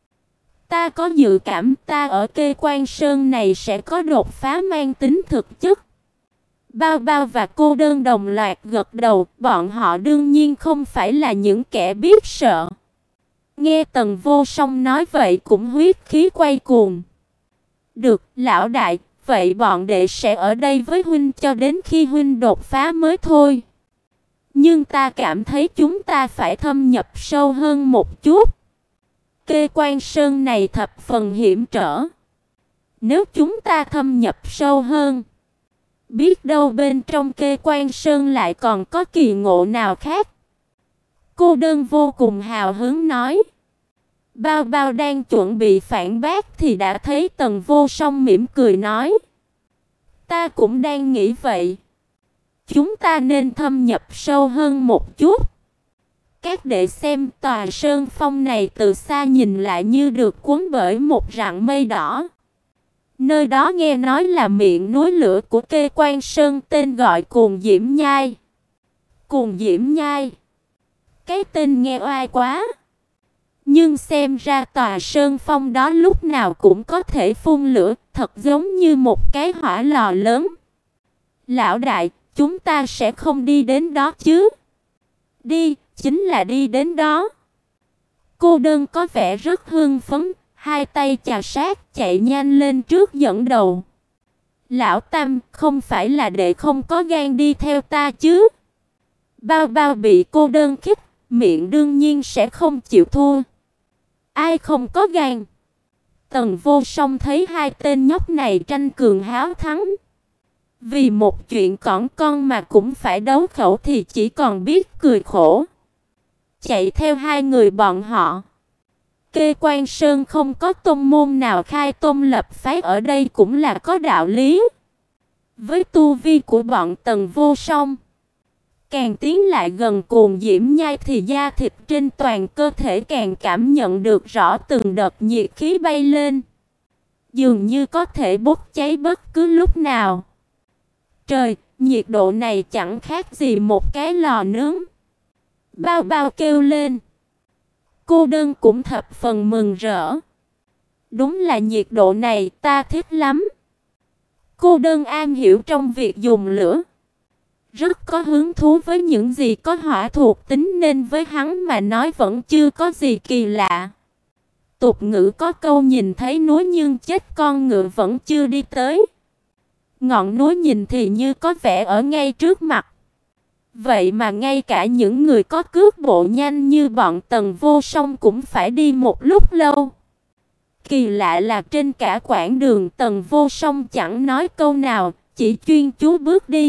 Ta có dự cảm ta ở Kê Quan Sơn này sẽ có đột phá mang tính thực chất. Bao Bao và Cô Đơn đồng loạt gật đầu, bọn họ đương nhiên không phải là những kẻ biết sợ. Nghe Tần Vô Song nói vậy cũng huyết khí quay cuồng. Được, lão đại, vậy bọn đệ sẽ ở đây với huynh cho đến khi huynh đột phá mới thôi. Nhưng ta cảm thấy chúng ta phải thâm nhập sâu hơn một chút. Kê Quan Sơn này thập phần hiểm trở. Nếu chúng ta thâm nhập sâu hơn, biết đâu bên trong Kê Quan Sơn lại còn có kỳ ngộ nào khác. Cô Đơn vô cùng hào hứng nói. Bao Bao đang chuẩn bị phản bác thì đã thấy Tần Vô Song mỉm cười nói. Ta cũng đang nghĩ vậy. Chúng ta nên thâm nhập sâu hơn một chút. Các đệ xem tòa sơn phong này từ xa nhìn lại như được cuốn bởi một rặng mây đỏ. Nơi đó nghe nói là miệng núi lửa của Kê Quan Sơn, tên gọi Cuồng Diễm Nhai. Cuồng Diễm Nhai. Cái tên nghe oai quá. Nhưng xem ra tòa sơn phong đó lúc nào cũng có thể phun lửa, thật giống như một cái hỏa lò lớn. Lão đại, chúng ta sẽ không đi đến đó chứ? Đi, chính là đi đến đó. Cô Đơn có vẻ rất hưng phấn, hai tay chà sát, chạy nhanh lên trước dẫn đầu. Lão Tam, không phải là đệ không có gan đi theo ta chứ? Bao Bao bị Cô Đơn khích, miệng đương nhiên sẽ không chịu thua. Ai không có gan? Tần Vô Song thấy hai tên nhóc này tranh cường háo thắng. Vì một chuyện cỏn con mà cũng phải đấu khẩu thì chỉ còn biết cười khổ. Chạy theo hai người bọn họ. Kê Quan Sơn không có tôn môn nào khai tôn lập phái ở đây cũng là có đạo lý. Với tu vi của bọn Tần Vô Song, càng tiến lại gần Cuồng Diễm Nhai thì da thịt trên toàn cơ thể càng cảm nhận được rõ từng đợt nhiệt khí bay lên. Dường như có thể bốc cháy bất cứ lúc nào. Trời, nhiệt độ này chẳng khác gì một cái lò nướng. Bao Bao kêu lên. Cô Đơn cũng thập phần mừng rỡ. Đúng là nhiệt độ này ta thích lắm. Cô Đơn am hiểu trong việc dùng lửa, rất có hứng thú với những gì có hỏa thuộc tính nên với hắn mà nói vẫn chưa có gì kỳ lạ. Tục ngữ có câu nhìn thấy núi nhưng chết con ngựa vẫn chưa đi tới. Ngọn núi nhìn thì như có vẻ ở ngay trước mặt. Vậy mà ngay cả những người có cước bộ nhanh như bọn Tần Vô Song cũng phải đi một lúc lâu. Kỳ lạ là trên cả quãng đường Tần Vô Song chẳng nói câu nào, chỉ chuyên chú bước đi.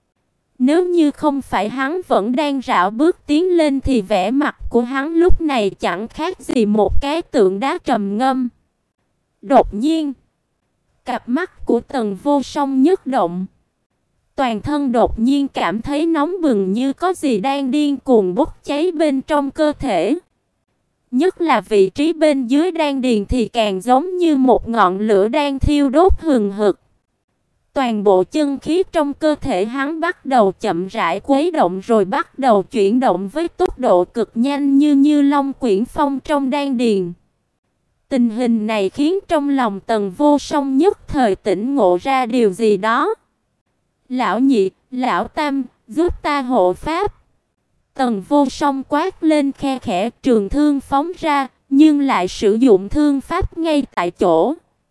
Nếu như không phải hắn vẫn đang rảo bước tiến lên thì vẻ mặt của hắn lúc này chẳng khác gì một cái tượng đá trầm ngâm. Đột nhiên, cặp mắt của Tần Vô Song nhức động. Toàn thân đột nhiên cảm thấy nóng bừng như có gì đang điên cuồng bốc cháy bên trong cơ thể. Nhất là vị trí bên dưới đan điền thì càng giống như một ngọn lửa đang thiêu đốt hừng hực. Toàn bộ chân khí trong cơ thể hắn bắt đầu chậm rãi khuấy động rồi bắt đầu chuyển động với tốc độ cực nhanh như như long quyển phong trong đan điền. Tình hình này khiến trong lòng Tần Vô Song nhất thời tỉnh ngộ ra điều gì đó. Lão nhị, lão tam, giúp ta hộ pháp. Tần Vô Song quát lên khe khẽ, trường thương phóng ra, nhưng lại sử dụng thương pháp ngay tại chỗ.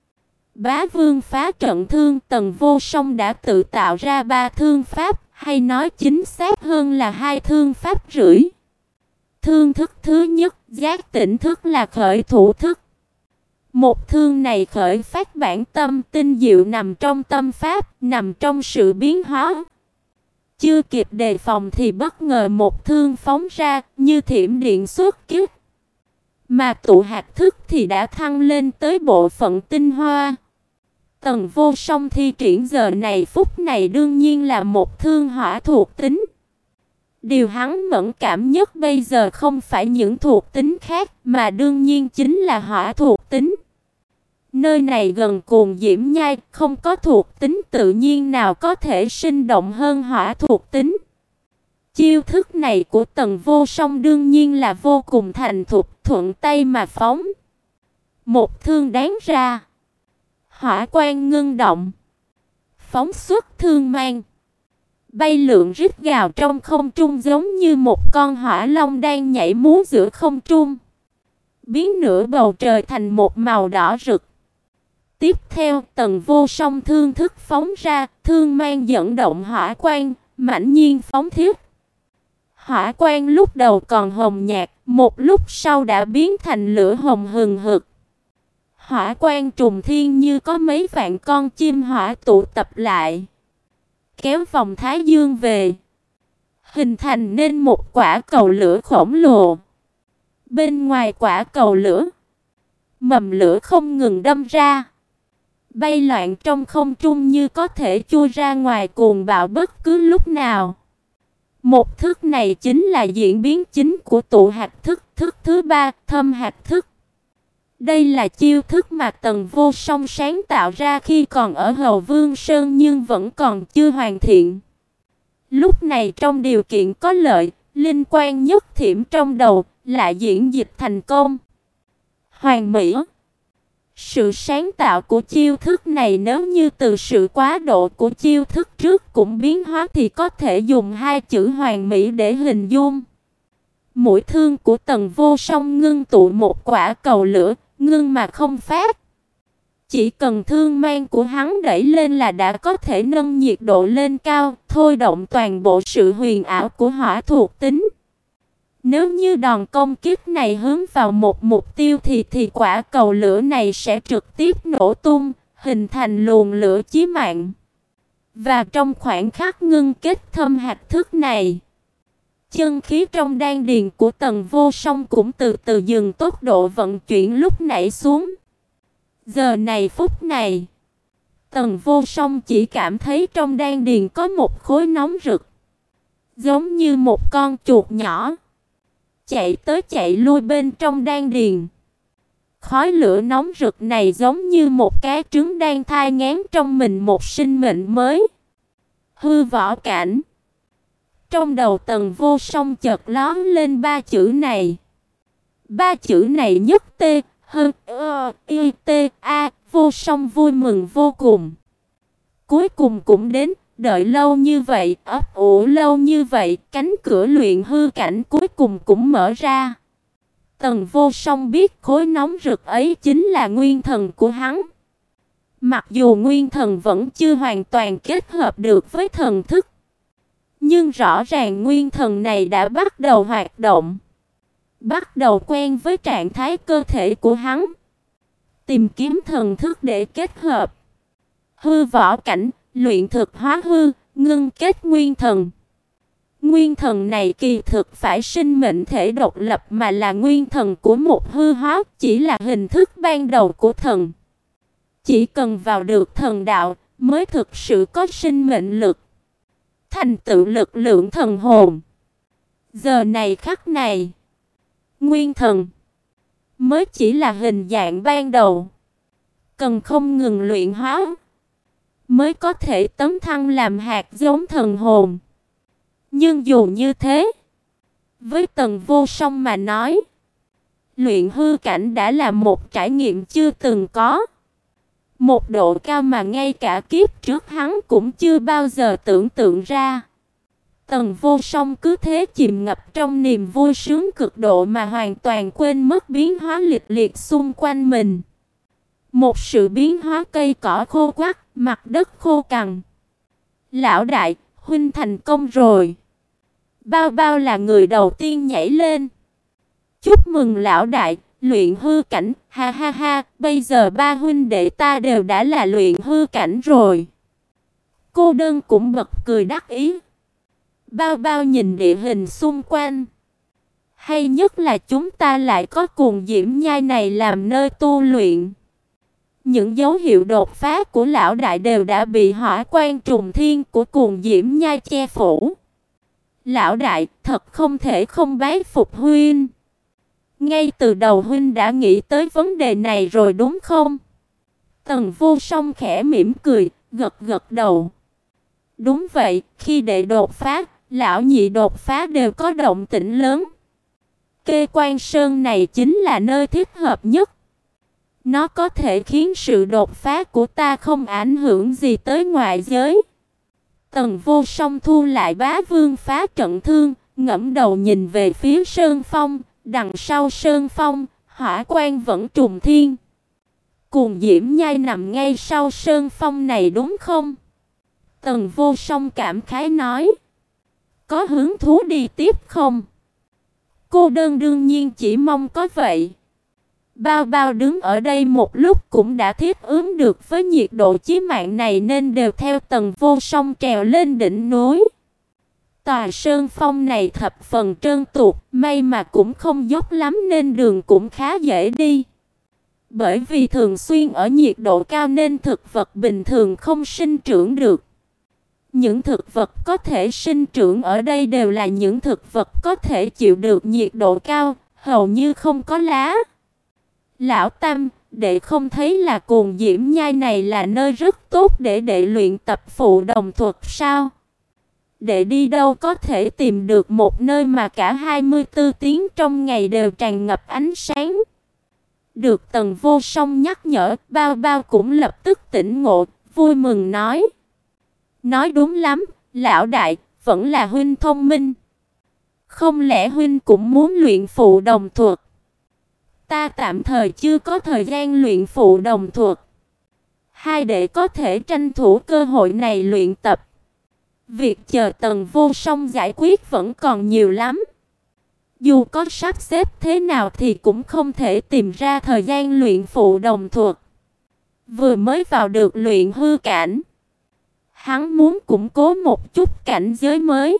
Bá Vương phá trận thương, Tần Vô Song đã tự tạo ra ba thương pháp, hay nói chính xác hơn là hai thương pháp rưỡi. Thương thức thứ nhất, giác tỉnh thức là khởi thủ thức. Một thương này khởi phát bản tâm tinh diệu nằm trong tâm pháp, nằm trong sự biến hóa. Chưa kịp đề phòng thì bất ngờ một thương phóng ra, như thiểm điện xuất kích. Mà tụ hạt thức thì đã thăng lên tới bộ phận tinh hoa. Tần Vô Song thi triển giờ này phút này đương nhiên là một thương hỏa thuộc tính. Điều hắn mẫn cảm nhất bây giờ không phải những thuộc tính khác, mà đương nhiên chính là hỏa thuộc tính. Nơi này gần Cuồng Diễm Nhai, không có thuộc tính tự nhiên nào có thể sinh động hơn hỏa thuộc tính. Chiêu thức này của Tần Vô Song đương nhiên là vô cùng thành thục, thuận tay mà phóng. Một thương đáng ra, hỏa quang ngưng động, phóng xuất thương mang. bay lượn rít gào trong không trung giống như một con hỏa long đang nhảy múa giữa không trung, biến nửa bầu trời thành một màu đỏ rực. Tiếp theo, Tần Vô Song thương thức phóng ra, thương mang dẫn động hỏa quang, mãnh nhiên phóng thiết. Hỏa quang lúc đầu còn hồng nhạt, một lúc sau đã biến thành lửa hồng hừng hực. Hỏa quang trùng thiên như có mấy vạn con chim hỏa tụ tập lại, kéo vòng thái dương về, hình thành nên một quả cầu lửa khổng lồ. Bên ngoài quả cầu lửa, mầm lửa không ngừng đâm ra, bay loạn trong không trung như có thể chui ra ngoài cuồng bạo bất cứ lúc nào. Một thức này chính là diễn biến chính của tụ hạt thức, thức thứ ba, thâm hạt thức. Đây là chiêu thức mà Tần Vô Song sáng tạo ra khi còn ở Hầu Vương Sơn nhưng vẫn còn chưa hoàn thiện. Lúc này trong điều kiện có lợi, linh quan nhất thiểm trong đầu, lại diễn dịch thành công. Hoàn mỹ. Sự sáng tạo của chiêu thức này nếu như từ sự quá độ của chiêu thức trước cũng biến hóa thì có thể dùng hai chữ hoàn mỹ để hình dung. Mũi thương của Tần Vô Song ngưng tụ một quả cầu lửa, ngưng mà không phát. Chỉ cần thương mang của hắn đẩy lên là đã có thể nâng nhiệt độ lên cao, thôi động toàn bộ sự huyền ảo của hỏa thuộc tính. Nếu như đòn công kích này hướng vào một mục tiêu thì thì quả cầu lửa này sẽ trực tiếp nổ tung, hình thành luồng lửa chí mạng. Và trong khoảnh khắc ngưng kết thâm hạt thức này, chân khí trong đan điền của Tần Vô Song cũng từ từ dừng tốc độ vận chuyển lúc nãy xuống. Giờ này phút này, Tần Vô Song chỉ cảm thấy trong đan điền có một khối nóng rực, giống như một con chuột nhỏ chạy tới chạy lui bên trong đan điền. Khói lửa nóng rực này giống như một cái trứng đang thai nghén trong mình một sinh mệnh mới. Hư võ cảnh. Trong đầu Tần Vô Song chợt lóe lên ba chữ này. Ba chữ này nhất tê, hơn, ơ, y, tê, a, Vô Song vui mừng vô cùng. Cuối cùng cũng đến, đợi lâu như vậy, ấp ủ lâu như vậy, cánh cửa luyện hư cảnh cuối cùng cũng mở ra. Tần Vô Song biết khối nóng rực ấy chính là nguyên thần của hắn. Mặc dù nguyên thần vẫn chưa hoàn toàn kết hợp được với thần thức, nhưng rõ ràng nguyên thần này đã bắt đầu hoạt động, bắt đầu quen với trạng thái cơ thể của hắn, tìm kiếm thần thức để kết hợp. Hư võ cảnh, luyện thực hóa hư, ngưng kết nguyên thần. Nguyên thần này kỳ thực phải sinh mệnh thể độc lập mà là nguyên thần của một hư hóa, chỉ là hình thức ban đầu của thần. Chỉ cần vào được thần đạo mới thực sự có sinh mệnh lực, thành tựu lực lượng thần hồn. Giờ này khắc này, nguyên thần mới chỉ là hình dạng ban đầu, cần không ngừng luyện hóa mới có thể tấn thăng làm hạt giống thần hồn. Nhưng dù như thế, với Tần Vô Song mà nói, luyện hư cảnh đã là một trải nghiệm chưa từng có, một độ cao mà ngay cả kiếp trước hắn cũng chưa bao giờ tưởng tượng ra. Tần Vô Song cứ thế chìm ngập trong niềm vui sướng cực độ mà hoàn toàn quên mất biến hóa liệt liệt xung quanh mình. Một sự biến hóa cây cỏ khô quắt, mặt đất khô cằn. Lão đại, huynh thành công rồi. Bao Bao là người đầu tiên nhảy lên. Chúc mừng lão đại, luyện hư cảnh, ha ha ha, bây giờ ba huynh đệ ta đều đã là luyện hư cảnh rồi. Cô đơn cũng bật cười đắc ý. Bao Bao nhìn địa hình xung quanh. Hay nhất là chúng ta lại có Cuồng Diễm Nhai này làm nơi tu luyện. Những dấu hiệu đột phá của lão đại đều đã bị hỏa quan trùng thiên của Cuồng Diễm Nhai che phủ. Lão đại, thật không thể không bái phục huynh. Ngay từ đầu huynh đã nghĩ tới vấn đề này rồi đúng không? Tần Vô Song khẽ mỉm cười, gật gật đầu. Đúng vậy, khi đệ đột phá, lão nhị đột phá đều có động tĩnh lớn. Kê Quan Sơn này chính là nơi thích hợp nhất. Nó có thể khiến sự đột phá của ta không ảnh hưởng gì tới ngoại giới. Tần Vô Song thu lại bá vương phá trận thương, ngẩng đầu nhìn về phía sơn phong, đằng sau sơn phong, hỏa quang vẫn trùng thiên. Cuồng Diễm Nhai nằm ngay sau sơn phong này đúng không? Tần Vô Song cảm khái nói. Có hứng thú đi tiếp không? Cô đơn đương nhiên chỉ mong có vậy. Bao Bao đứng ở đây một lúc cũng đã thiết ứng được với nhiệt độ chí mạng này nên đều theo Tần Vô Song trèo lên đỉnh núi. Tòa sơn phong này thập phần trơn tuột, may mà cũng không dốc lắm nên đường cũng khá dễ đi. Bởi vì thường xuyên ở nhiệt độ cao nên thực vật bình thường không sinh trưởng được. Những thực vật có thể sinh trưởng ở đây đều là những thực vật có thể chịu được nhiệt độ cao, hầu như không có lá. Lão Tam, đệ không thấy là Cuồng Diễm Nhai này là nơi rất tốt để đệ luyện tập phụ đồng thuật sao? Đệ đi đâu có thể tìm được một nơi mà cả hai mươi tư tiếng trong ngày đều tràn ngập ánh sáng? Được Tần Vô Song nhắc nhở, Bao Bao cũng lập tức tỉnh ngộ, vui mừng nói. Nói đúng lắm, lão đại, vẫn là huynh thông minh. Không lẽ huynh cũng muốn luyện phụ đồng thuật? Ta tạm thời chưa có thời gian luyện phụ đồng thuật. Hai đệ có thể tranh thủ cơ hội này luyện tập. Việc chờ Tần Vô Song giải quyết vẫn còn nhiều lắm. Dù có sắp xếp thế nào thì cũng không thể tìm ra thời gian luyện phụ đồng thuật. Vừa mới vào được luyện hư cảnh, hắn muốn củng cố một chút cảnh giới mới,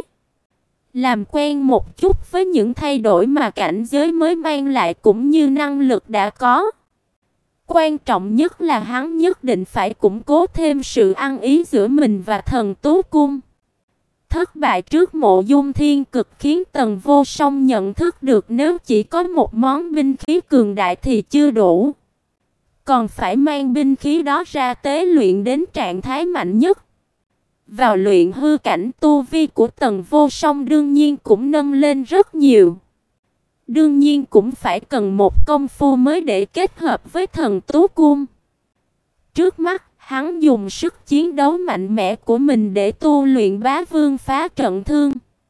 làm quen một chút với những thay đổi mà cảnh giới mới mang lại cũng như năng lực đã có. Quan trọng nhất là hắn nhất định phải củng cố thêm sự ăn ý giữa mình và Thần Tú Cung. Thất bại trước Mộ Dung Thiên Cực khiến Tần Vô Song nhận thức được nếu chỉ có một món binh khí cường đại thì chưa đủ. Còn phải mang binh khí đó ra tế luyện đến trạng thái mạnh nhất. Vào luyện hư cảnh, tu vi của Tần Vô Song đương nhiên cũng nâng lên rất nhiều. Đương nhiên cũng phải cần một công phu mới để kết hợp với Thần Tú Cung. Trước mắt, hắn dùng sức chiến đấu mạnh mẽ của mình để tu luyện bá vương phá trận thương.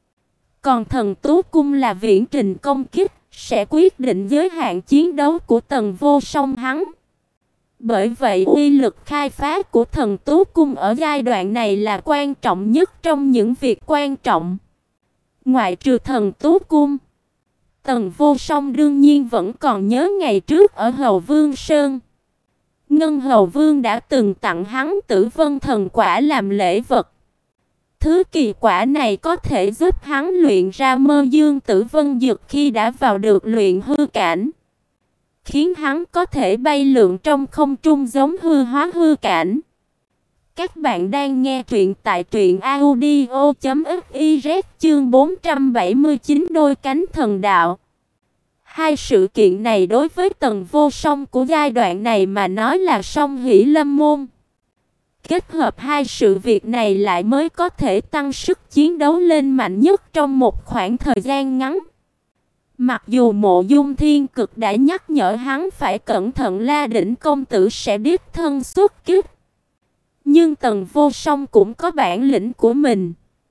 Còn Thần Tú Cung là viễn trình công kích, sẽ quyết định giới hạn chiến đấu của Tần Vô Song hắn. Bởi vậy uy lực khai phá của Thần Tú Cung ở giai đoạn này là quan trọng nhất trong những việc quan trọng. Ngoại trừ Thần Tú Cung, Tần Vô Song đương nhiên vẫn còn nhớ ngày trước ở Hầu Vương Sơn. Ngân Hầu Vương đã từng tặng hắn Tử Vân Thần Quả làm lễ vật. Thứ kỳ quả này có thể giúp hắn luyện ra Mơ Dương Tử Vân Dược khi đã vào được luyện hư cảnh, khiến hắn có thể bay lượn trong không trung giống hư hóa hư cảnh. Các bạn đang nghe truyện tại truyện audio chấm fiz chương bốn trăm bảy mươi chín đôi cánh thần đạo. Hai sự kiện này đối với Tần Vô Song của giai đoạn này mà nói là song hỷ lâm môn. Kết hợp hai sự việc này lại mới có thể tăng sức chiến đấu lên mạnh nhất trong một khoảng thời gian ngắn. Mặc dù Mộ Dung Thiên Cực đã nhắc nhở hắn phải cẩn thận, La Đỉnh công tử sẽ đích thân xuất kích, nhưng Tần Vô Song cũng có bản lĩnh của mình.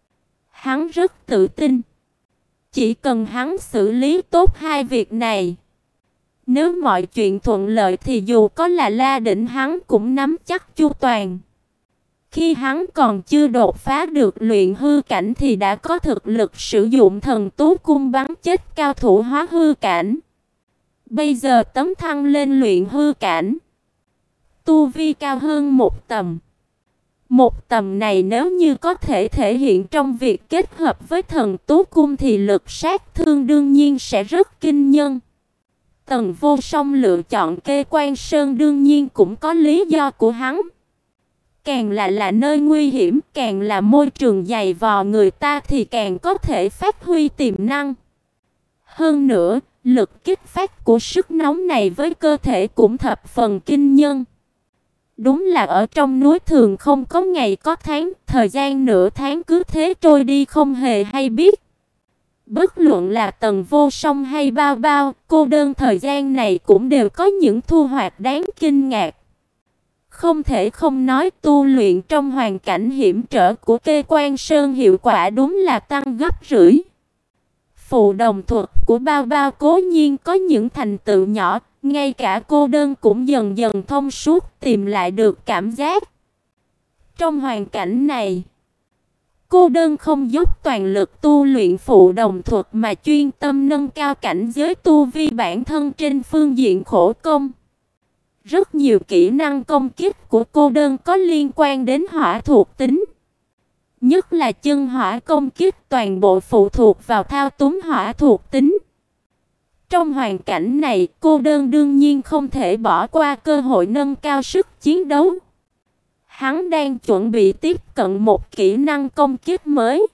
Hắn rất tự tin, chỉ cần hắn xử lý tốt hai việc này, nếu mọi chuyện thuận lợi thì dù có là La Đỉnh hắn cũng nắm chắc chu toàn. Khi hắn còn chưa đột phá được luyện hư cảnh thì đã có thực lực sử dụng Thần Tú Cung bắn chết cao thủ hóa hư cảnh. Bây giờ tấn thăng lên luyện hư cảnh, tu vi cao hơn một tầm. Một tầm này nếu như có thể thể hiện trong việc kết hợp với Thần Tú Cung thì lực sát thương đương nhiên sẽ rất kinh nhân. Tần Vô Song lựa chọn Kê Quan Sơn đương nhiên cũng có lý do của hắn. Càng là là nơi nguy hiểm, càng là môi trường dày vò người ta thì càng có thể phát huy tiềm năng. Hơn nữa, lực kích phát của sức nóng này với cơ thể cũng thập phần kinh nhân. Đúng là ở trong núi thường không có ngày có tháng, thời gian nửa tháng cứ thế trôi đi không hề hay biết. Bất luận là Tần Vô Song hay Bao Bao, cô đơn thời gian này cũng đều có những thu hoạch đáng kinh ngạc. Không thể không nói tu luyện trong hoàn cảnh hiểm trở của Kê Quan Sơn hiệu quả đúng là tăng gấp rưỡi. Phụ đồng thuật của Bao Bao cố nhiên có những thành tựu nhỏ, ngay cả cô đơn cũng dần dần thông suốt, tìm lại được cảm giác. Trong hoàn cảnh này, cô đơn không dốc toàn lực tu luyện phụ đồng thuật mà chuyên tâm nâng cao cảnh giới tu vi bản thân trên phương diện khổ công. Rất nhiều kỹ năng công kích của cô đơn có liên quan đến hỏa thuộc tính. Nhất là chân hỏa công kích toàn bộ phụ thuộc vào thao túng hỏa thuộc tính. Trong hoàn cảnh này, cô đơn đương nhiên không thể bỏ qua cơ hội nâng cao sức chiến đấu. Hắn đang chuẩn bị tiếp cận một kỹ năng công kích mới.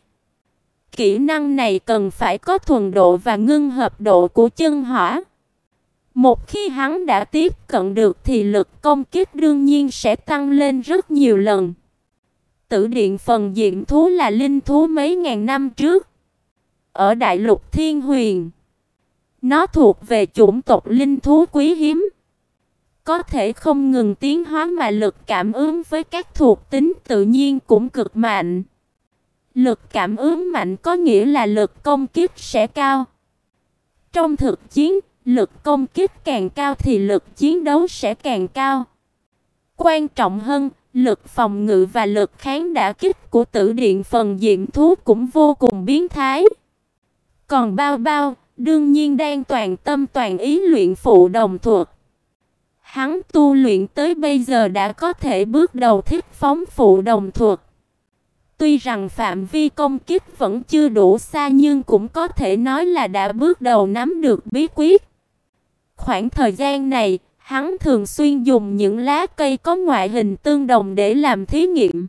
Kỹ năng này cần phải có thuần độ và ngưng hợp độ của chân hỏa. Một khi hắn đã tiếp cận được thì lực công kích đương nhiên sẽ tăng lên rất nhiều lần. Tử điện phần diệm thú là linh thú mấy ngàn năm trước. Ở đại lục Thiên Huyền, nó thuộc về chủng tộc linh thú quý hiếm. Có thể không ngừng tiến hóa mà lực cảm ứng với các thuộc tính tự nhiên cũng cực mạnh. Lực cảm ứng mạnh có nghĩa là lực công kích sẽ cao. Trong thực chiến, lực công kích càng cao thì lực chiến đấu sẽ càng cao. Quan trọng hơn, lực phòng ngự và lực kháng đả kích của tử điện phần diệm thú cũng vô cùng biến thái. Còn Bao Bao, đương nhiên đang toàn tâm toàn ý luyện phụ đồng thuật. Hắn tu luyện tới bây giờ đã có thể bước đầu thích phóng phụ đồng thuật. Tuy rằng phạm vi công kích vẫn chưa đủ xa nhưng cũng có thể nói là đã bước đầu nắm được bí quyết. Khoảng thời gian này, hắn thường xuyên dùng những lá cây có ngoại hình tương đồng để làm thí nghiệm.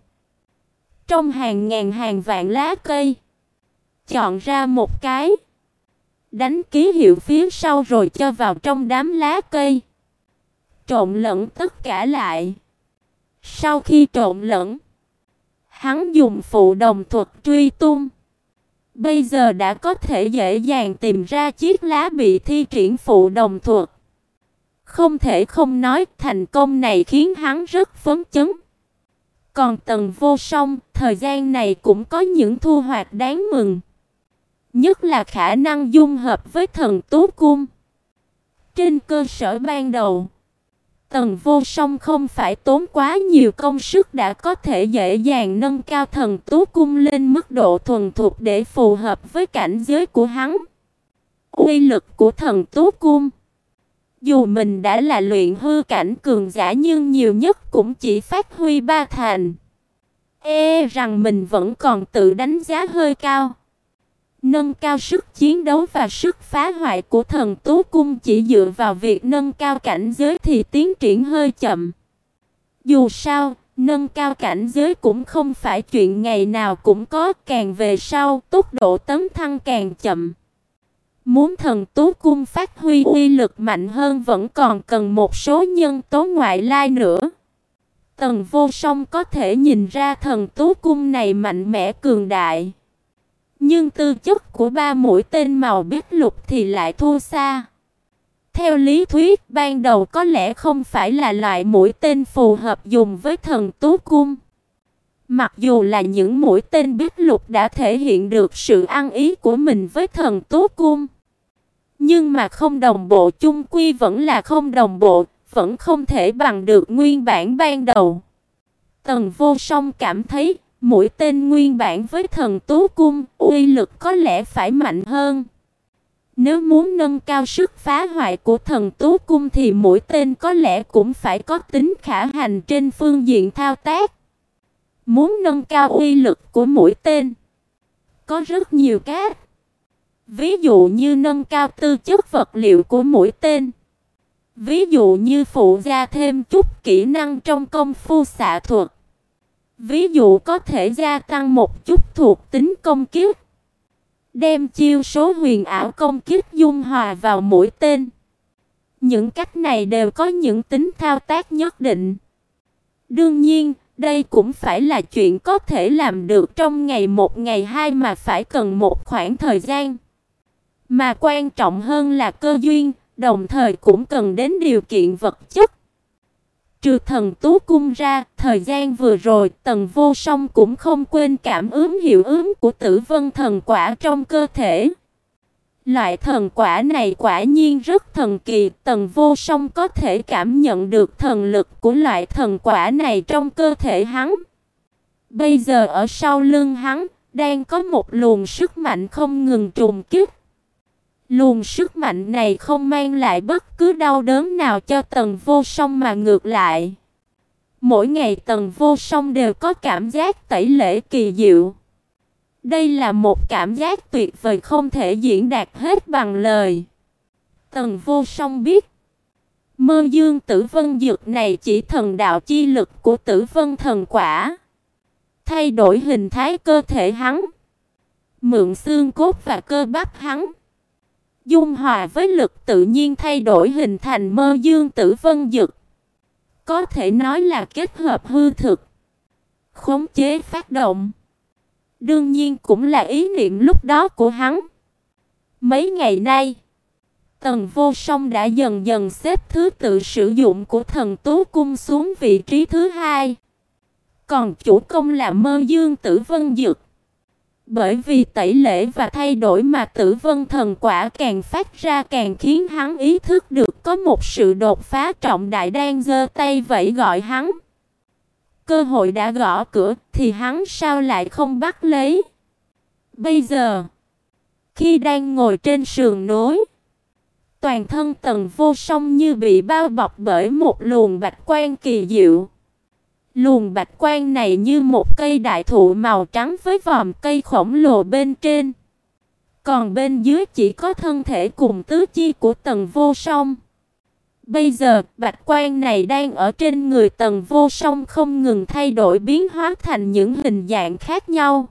Trong hàng ngàn hàng vạn lá cây, chọn ra một cái, đánh ký hiệu phía sau rồi cho vào trong đám lá cây. Trộn lẫn tất cả lại. Sau khi trộn lẫn, hắn dùng phụ đồng thuật truy tung. Bây giờ đã có thể dễ dàng tìm ra chiếc lá bị thi triển phụ đồng thuật. Không thể không nói, thành công này khiến hắn rất phấn chấn. Còn Tần Vô Song, thời gian này cũng có những thu hoạch đáng mừng. Nhất là khả năng dung hợp với thần tú cung. Trên cơ sở ban đầu, Tần Vô Song không phải tốn quá nhiều công sức đã có thể dễ dàng nâng cao thần tú cung lên mức độ thuần thục để phù hợp với cảnh giới của hắn. Uy lực của thần tú cung, dù mình đã là luyện hư cảnh cường giả nhưng nhiều nhất cũng chỉ phát huy ba thành. E rằng mình vẫn còn tự đánh giá hơi cao. Nâng cao sức chiến đấu và sức phá hoại của thần tú cung chỉ dựa vào việc nâng cao cảnh giới thì tiến triển hơi chậm. Dù sao, nâng cao cảnh giới cũng không phải chuyện ngày nào cũng có, càng về sau, tốc độ tấn thăng càng chậm. Muốn thần tú cung phát huy uy lực mạnh hơn vẫn còn cần một số nhân tố ngoại lai nữa. Tần Vô Song có thể nhìn ra thần tú cung này mạnh mẽ cường đại. Nhưng tư chất của ba mũi tên màu bích lục thì lại thua xa. Theo lý thuyết, ban đầu có lẽ không phải là loại mũi tên phù hợp dùng với thần tú cung. Mặc dù là những mũi tên bích lục đã thể hiện được sự ăn ý của mình với thần tú cung. Nhưng mà không đồng bộ chung quy vẫn là không đồng bộ, vẫn không thể bằng được nguyên bản ban đầu. Tần Vô Song cảm thấy mũi tên nguyên bản với thần tú cung, uy lực có lẽ phải mạnh hơn. Nếu muốn nâng cao sức phá hoại của thần tú cung thì mũi tên có lẽ cũng phải có tính khả hành trên phương diện thao tác. Muốn nâng cao uy lực của mũi tên, có rất nhiều cách. Ví dụ như nâng cao tư chất vật liệu của mũi tên. Ví dụ như phụ gia thêm chút kỹ năng trong công phu xạ thuật. Ví dụ có thể gia tăng một chút thuộc tính công kích. Đem chiêu số huyền ảo công kích dung hòa vào mũi tên. Những cách này đều có những tính thao tác nhất định. Đương nhiên, đây cũng phải là chuyện có thể làm được trong ngày một ngày hai mà phải cần một khoảng thời gian. Mà quan trọng hơn là cơ duyên, đồng thời cũng cần đến điều kiện vật chất. Trừ thần tú cung ra, thời gian vừa rồi, Tần Vô Song cũng không quên cảm ứng hiệu ứng của Tử Vân thần quả trong cơ thể. Loại thần quả này quả nhiên rất thần kỳ, Tần Vô Song có thể cảm nhận được thần lực của loại thần quả này trong cơ thể hắn. Bây giờ ở sau lưng hắn, đang có một luồng sức mạnh không ngừng trùng kích. Luồng sức mạnh này không mang lại bất cứ đau đớn nào cho Tần Vô Song mà ngược lại. Mỗi ngày Tần Vô Song đều có cảm giác tẩy lễ kỳ diệu. Đây là một cảm giác tuyệt vời không thể diễn đạt hết bằng lời. Tần Vô Song biết, Mơ Dương Tử Vân Dược này chỉ thần đạo chi lực của Tử Vân thần quả, thay đổi hình thái cơ thể hắn, mượn xương cốt và cơ bắp hắn, dung hòa với lực tự nhiên thay đổi hình thành Mơ Dương Tử Vân Dược. Có thể nói là kết hợp hư thực, khống chế phát động. Đương nhiên cũng là ý niệm lúc đó của hắn. Mấy ngày nay, Tần Vô Song đã dần dần xếp thứ tự sử dụng của thần tú cung xuống vị trí thứ hai. Còn chủ công là Mơ Dương Tử Vân Dược. Bởi vì tẩy lễ và thay đổi mà Tử Vân thần quả càng phát ra càng khiến hắn ý thức được có một sự đột phá trọng đại đang giơ tay vẫy gọi hắn. Cơ hội đã gõ cửa thì hắn sao lại không bắt lấy. Bây giờ, khi đang ngồi trên sườn núi, toàn thân Tần Vô Song như bị bao bọc bởi một luồng bạch quang kỳ diệu. Luồng bạch quang này như một cây đại thụ màu trắng với vòm cây khổng lồ bên trên. Còn bên dưới chỉ có thân thể cùng tứ chi của Tần Vô Song. Bây giờ, bạch quang này đang ở trên người Tần Vô Song không ngừng thay đổi biến hóa thành những hình dạng khác nhau.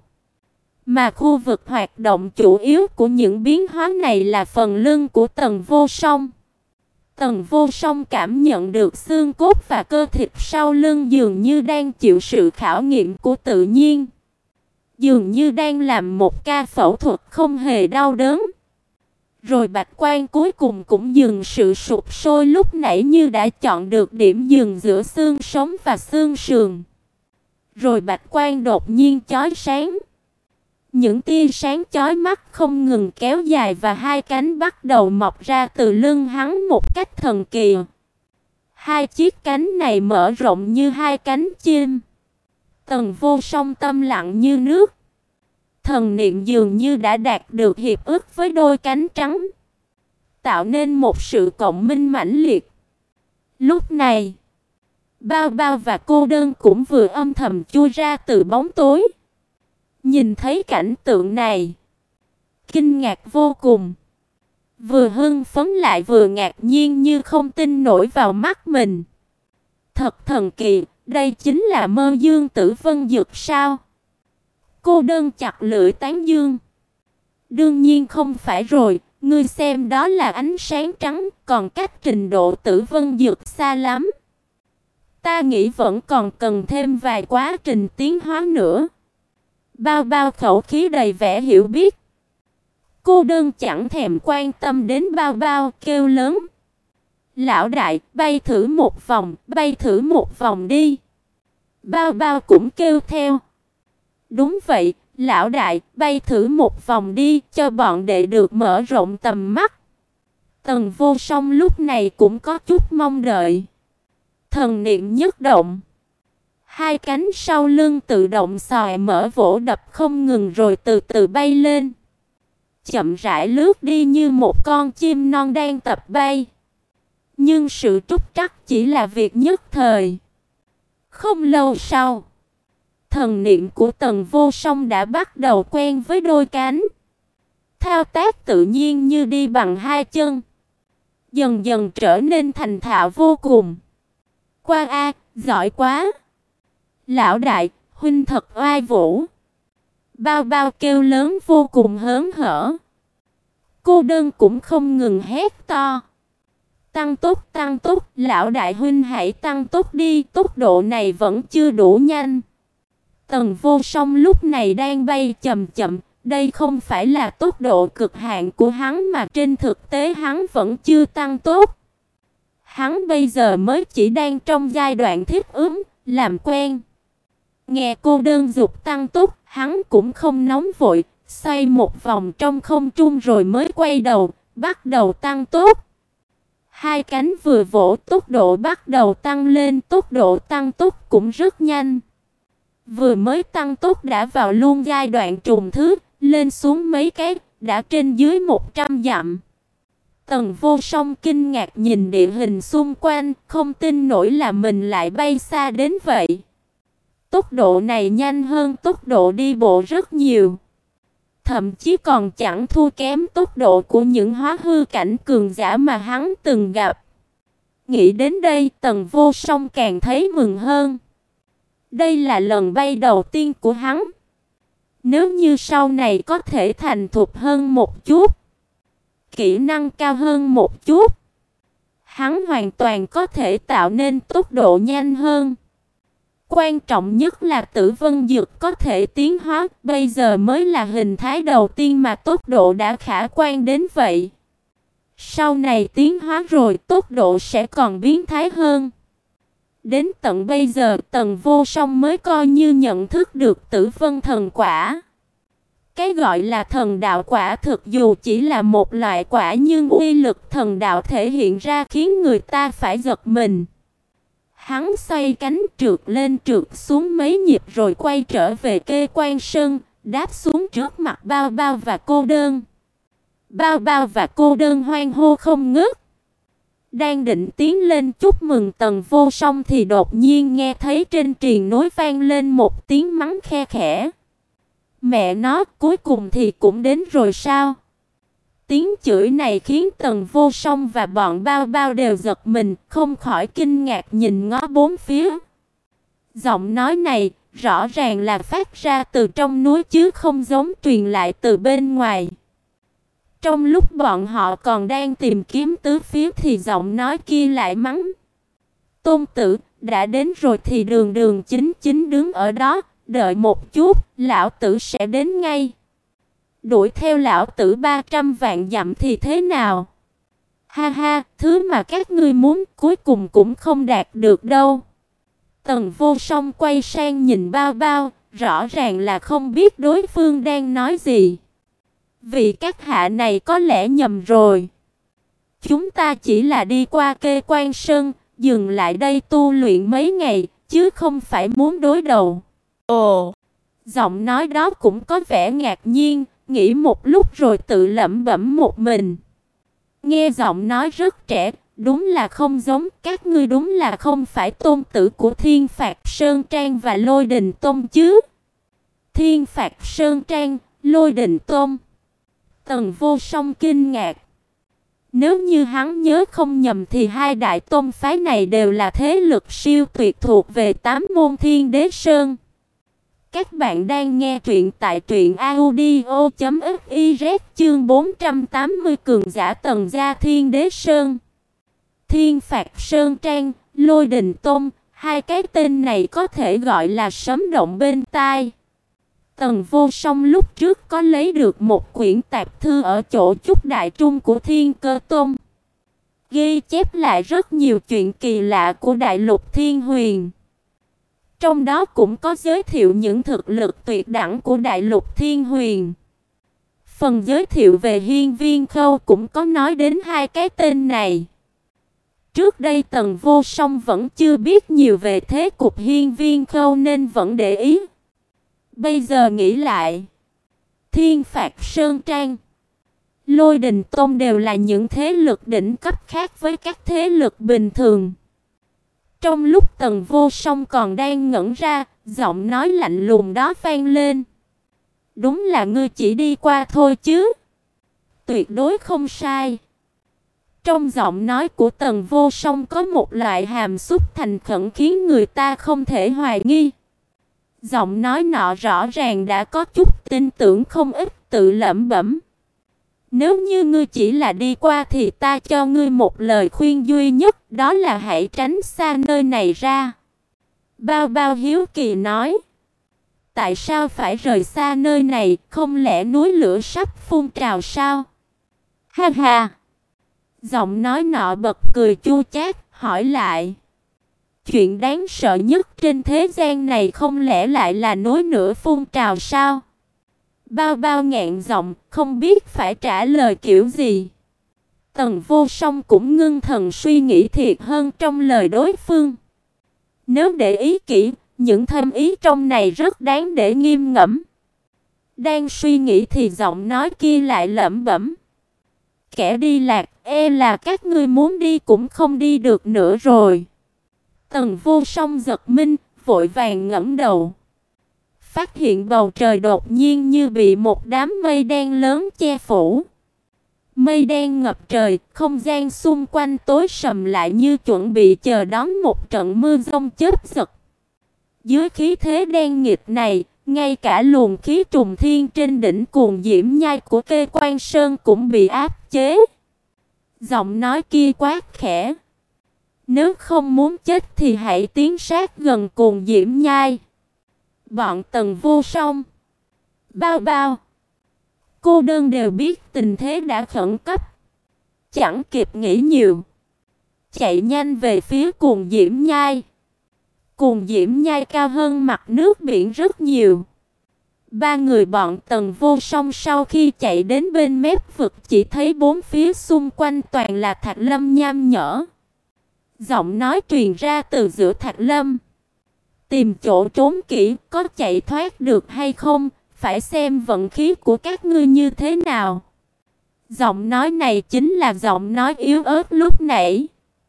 Mà khu vực hoạt động chủ yếu của những biến hóa này là phần lưng của Tần Vô Song. Tần Vô Song cảm nhận được xương cốt và cơ thịt sau lưng dường như đang chịu sự khảo nghiệm của tự nhiên. Dường như đang làm một ca phẫu thuật không hề đau đớn. Rồi bạch quang cuối cùng cũng dừng sự sụp sôi lúc nãy như đã chọn được điểm dừng giữa xương sống và xương sườn. Rồi bạch quang đột nhiên chói sáng. Những tia sáng chói mắt không ngừng kéo dài và hai cánh bắt đầu mọc ra từ lưng hắn một cách thần kỳ. Hai chiếc cánh này mở rộng như hai cánh chim. Tần Vô Song tâm lặng như nước. Thần niệm dường như đã đạt được hiệp ước với đôi cánh trắng, tạo nên một sự cộng minh mãnh liệt. Lúc này, Bao Bao và Cô Đơn cũng vừa âm thầm chui ra từ bóng tối. Nhìn thấy cảnh tượng này, kinh ngạc vô cùng. Vừa hưng phấn lại vừa ngạc nhiên như không tin nổi vào mắt mình. Thật thần kỳ, đây chính là Mơ Dương Tử Vân Dược sao? Cô Đơn chặt lưỡi tán dương. Đương nhiên không phải rồi, ngươi xem đó là ánh sáng trắng, còn cách trình độ Tử Vân Dược xa lắm. Ta nghĩ vẫn còn cần thêm vài quá trình tiến hóa nữa. Bao Bao khẩu khí đầy vẻ hiểu biết. Cô Đơn chẳng thèm quan tâm đến Bao Bao, kêu lớn: Lão đại, bay thử một vòng, bay thử một vòng đi. Bao Bao cũng kêu theo: Đúng vậy, lão đại, bay thử một vòng đi, cho bọn đệ được mở rộng tầm mắt. Tần Vô Song lúc này cũng có chút mong đợi. Thần niệm nhất động, hai cánh sau lưng tự động xòe mở vỗ đập không ngừng rồi từ từ bay lên. Chậm rãi lướt đi như một con chim non đang tập bay. Nhưng sự trúc trắc chỉ là việc nhất thời. Không lâu sau, thần niệm của Tần Vô Song đã bắt đầu quen với đôi cánh. Thao tác tự nhiên như đi bằng hai chân. Dần dần trở nên thành thạo vô cùng. Qua a, giỏi quá. Lão đại, huynh thật oai vũ. Bao Bao kêu lớn vô cùng hớn hở. Cô Đơn cũng không ngừng hét to: Tăng tốc, tăng tốc, lão đại huynh hãy tăng tốc đi, tốc độ này vẫn chưa đủ nhanh. Tần Vô Song lúc này đang bay chậm chậm, đây không phải là tốc độ cực hạn của hắn mà trên thực tế hắn vẫn chưa tăng tốc. hắn bây giờ mới chỉ đang trong giai đoạn thích ứng, làm quen. Nghe cô đơn dục tăng tốc, hắn cũng không nóng vội, xoay một vòng trong không trung rồi mới quay đầu, bắt đầu tăng tốc. Hai cánh vừa vỗ, tốc độ bắt đầu tăng lên, tốc độ tăng tốc cũng rất nhanh. Vừa mới tăng tốc đã vào luôn giai đoạn trùng thứ, lên xuống mấy cái, đã trên dưới một trăm dặm. Tần Vô Song kinh ngạc nhìn địa hình xung quanh, không tin nổi là mình lại bay xa đến vậy. Tốc độ này nhanh hơn tốc độ đi bộ rất nhiều. Thậm chí còn chẳng thua kém tốc độ của những hóa hư cảnh cường giả mà hắn từng gặp. Nghĩ đến đây, Tần Vô Song càng thấy mừng hơn. Đây là lần bay đầu tiên của hắn. Nếu như sau này có thể thành thục hơn một chút, kỹ năng cao hơn một chút, hắn hoàn toàn có thể tạo nên tốc độ nhanh hơn. Quan trọng nhất là Tử Vân Dược có thể tiến hóa, bây giờ mới là hình thái đầu tiên mà tốc độ đã khả quan đến vậy. Sau này tiến hóa rồi tốc độ sẽ còn biến thái hơn. Đến tận bây giờ Tần Vô Song mới coi như nhận thức được Tử Vân Thần Quả. Cái gọi là thần đạo quả thực dù chỉ là một loại quả nhưng uy lực thần đạo thể hiện ra khiến người ta phải giật mình. Hắn xoay cánh trượt lên trượt xuống mấy nhịp rồi quay trở về Kê Quan Sơn, đáp xuống trước mặt Bao Bao và Cô Đơn. Bao Bao và Cô Đơn hoan hô không ngớt. Đang định tiến lên chúc mừng Tần Vô Song thì đột nhiên nghe thấy trên truyền nối vang lên một tiếng mắng khe khẽ. Mẹ nó, cuối cùng thì cũng đến rồi sao? Tiếng chửi này khiến Tần Vô Song và bọn Bao Bao đều giật mình, không khỏi kinh ngạc nhìn ngó bốn phía. Giọng nói này rõ ràng là phát ra từ trong núi chứ không giống truyền lại từ bên ngoài. Trong lúc bọn họ còn đang tìm kiếm tứ phía thì giọng nói kia lại mắng. Tôn tử, đã đến rồi thì đường đường chính chính đứng ở đó, đợi một chút, lão tử sẽ đến ngay. Đuổi theo lão tử ba trăm vạn dặm thì thế nào? Ha ha, thứ mà các ngươi muốn cuối cùng cũng không đạt được đâu. Tần Vô Song quay sang nhìn Bao Bao, rõ ràng là không biết đối phương đang nói gì. Vị các hạ này có lẽ nhầm rồi. Chúng ta chỉ là đi qua Kê Quan Sơn, dừng lại đây tu luyện mấy ngày, chứ không phải muốn đối đầu. Ồ, giọng nói đó cũng có vẻ ngạc nhiên, nghĩ một lúc rồi tự lẩm bẩm một mình. Nghe giọng nói rất trẻ, đúng là không giống, các ngươi đúng là không phải tôn tử của Thiên Phạt Sơn Trang và Lôi Đình Tôn chứ? Thiên Phạt Sơn Trang, Lôi Đình Tôn. Tần Vô Song kinh ngạc. Nếu như hắn nhớ không nhầm thì hai đại tôn phái này đều là thế lực siêu tuyệt thuộc về tám môn Thiên Đế Sơn. Các bạn đang nghe truyện tại truyện audio chấm fiz chương bốn trăm tám mươi cường giả Tần gia Thiên Đế Sơn. Thiên Phạt Sơn Trang, Lôi Đình Tôn, hai cái tên này có thể gọi là sấm động bên tai. Tần Vô Song lúc trước có lấy được một quyển tạp thư ở chỗ Trúc Đại Trung của Thiên Cơ Tôn, ghi chép lại rất nhiều chuyện kỳ lạ của Đại Lục Thiên Huyền. Trong đó cũng có giới thiệu những thực lực tuyệt đẳng của Đại Lục Thiên Huyền. Phần giới thiệu về Hiên Viên Khâu cũng có nói đến hai cái tên này. Trước đây Tần Vô Song vẫn chưa biết nhiều về thế cục Hiên Viên Khâu nên vẫn để ý. Bây giờ nghĩ lại, Thiên Phạt Sơn Trang, Lôi Đình Tôn đều là những thế lực đỉnh cấp khác với các thế lực bình thường. Trong lúc Tần Vô Song còn đang ngẩn ra, giọng nói lạnh lùng đó vang lên. Đúng là ngươi chỉ đi qua thôi chứ? Tuyệt đối không sai. Trong giọng nói của Tần Vô Song có một loại hàm xúc thành khẩn khiến người ta không thể hoài nghi. Giọng nói nọ rõ ràng đã có chút tin tưởng không ít, tự lẩm bẩm. Nếu như ngươi chỉ là đi qua thì ta cho ngươi một lời khuyên duy nhất, đó là hãy tránh xa nơi này ra. Bao Bao hiếu kỳ nói. Tại sao phải rời xa nơi này, không lẽ núi lửa sắp phun trào sao? Ha ha! Giọng nói nọ bật cười chua chát, hỏi lại. Chuyện đáng sợ nhất trên thế gian này không lẽ lại là núi lửa phun trào sao? Bao Bao ngẹn giọng, không biết phải trả lời kiểu gì. Tần Vô Song cũng ngưng thần suy nghĩ thiệt hơn trong lời đối phương. Nếu để ý kỹ, những thâm ý trong này rất đáng để nghiêm ngẫm. Đang suy nghĩ thì giọng nói kia lại lẩm bẩm. Kẻ đi lạc, e là các ngươi muốn đi cũng không đi được nữa rồi. Tần Vô Song giật mình, vội vàng ngẩng đầu. Phát hiện bầu trời đột nhiên như bị một đám mây đen lớn che phủ. Mây đen ngập trời, không gian xung quanh tối sầm lại như chuẩn bị chờ đón một trận mưa giông chớp giật. Dưới khí thế đen nghịt này, ngay cả luồng khí trùng thiên trên đỉnh cuồng diễm nhai của Kê Quan Sơn cũng bị áp chế. Giọng nói kia quát khẽ. Nếu không muốn chết thì hãy tiến sát gần cuồng diễm nhai. Bọn Tần Vô Song, Bao Bao, Cô Đơn đều biết tình thế đã khẩn cấp. Chẳng kịp nghĩ nhiều, chạy nhanh về phía cuồng diễm nhai. Cuồng diễm nhai cao hơn mặt nước biển rất nhiều. Ba người bọn Tần Vô Song sau khi chạy đến bên mép vực chỉ thấy bốn phía xung quanh toàn là thạch lâm nham nhở. Giọng nói truyền ra từ giữa thạch lâm. Tìm chỗ trốn kỹ, có chạy thoát được hay không, phải xem vận khí của các ngươi như thế nào. Giọng nói này chính là giọng nói yếu ớt lúc nãy.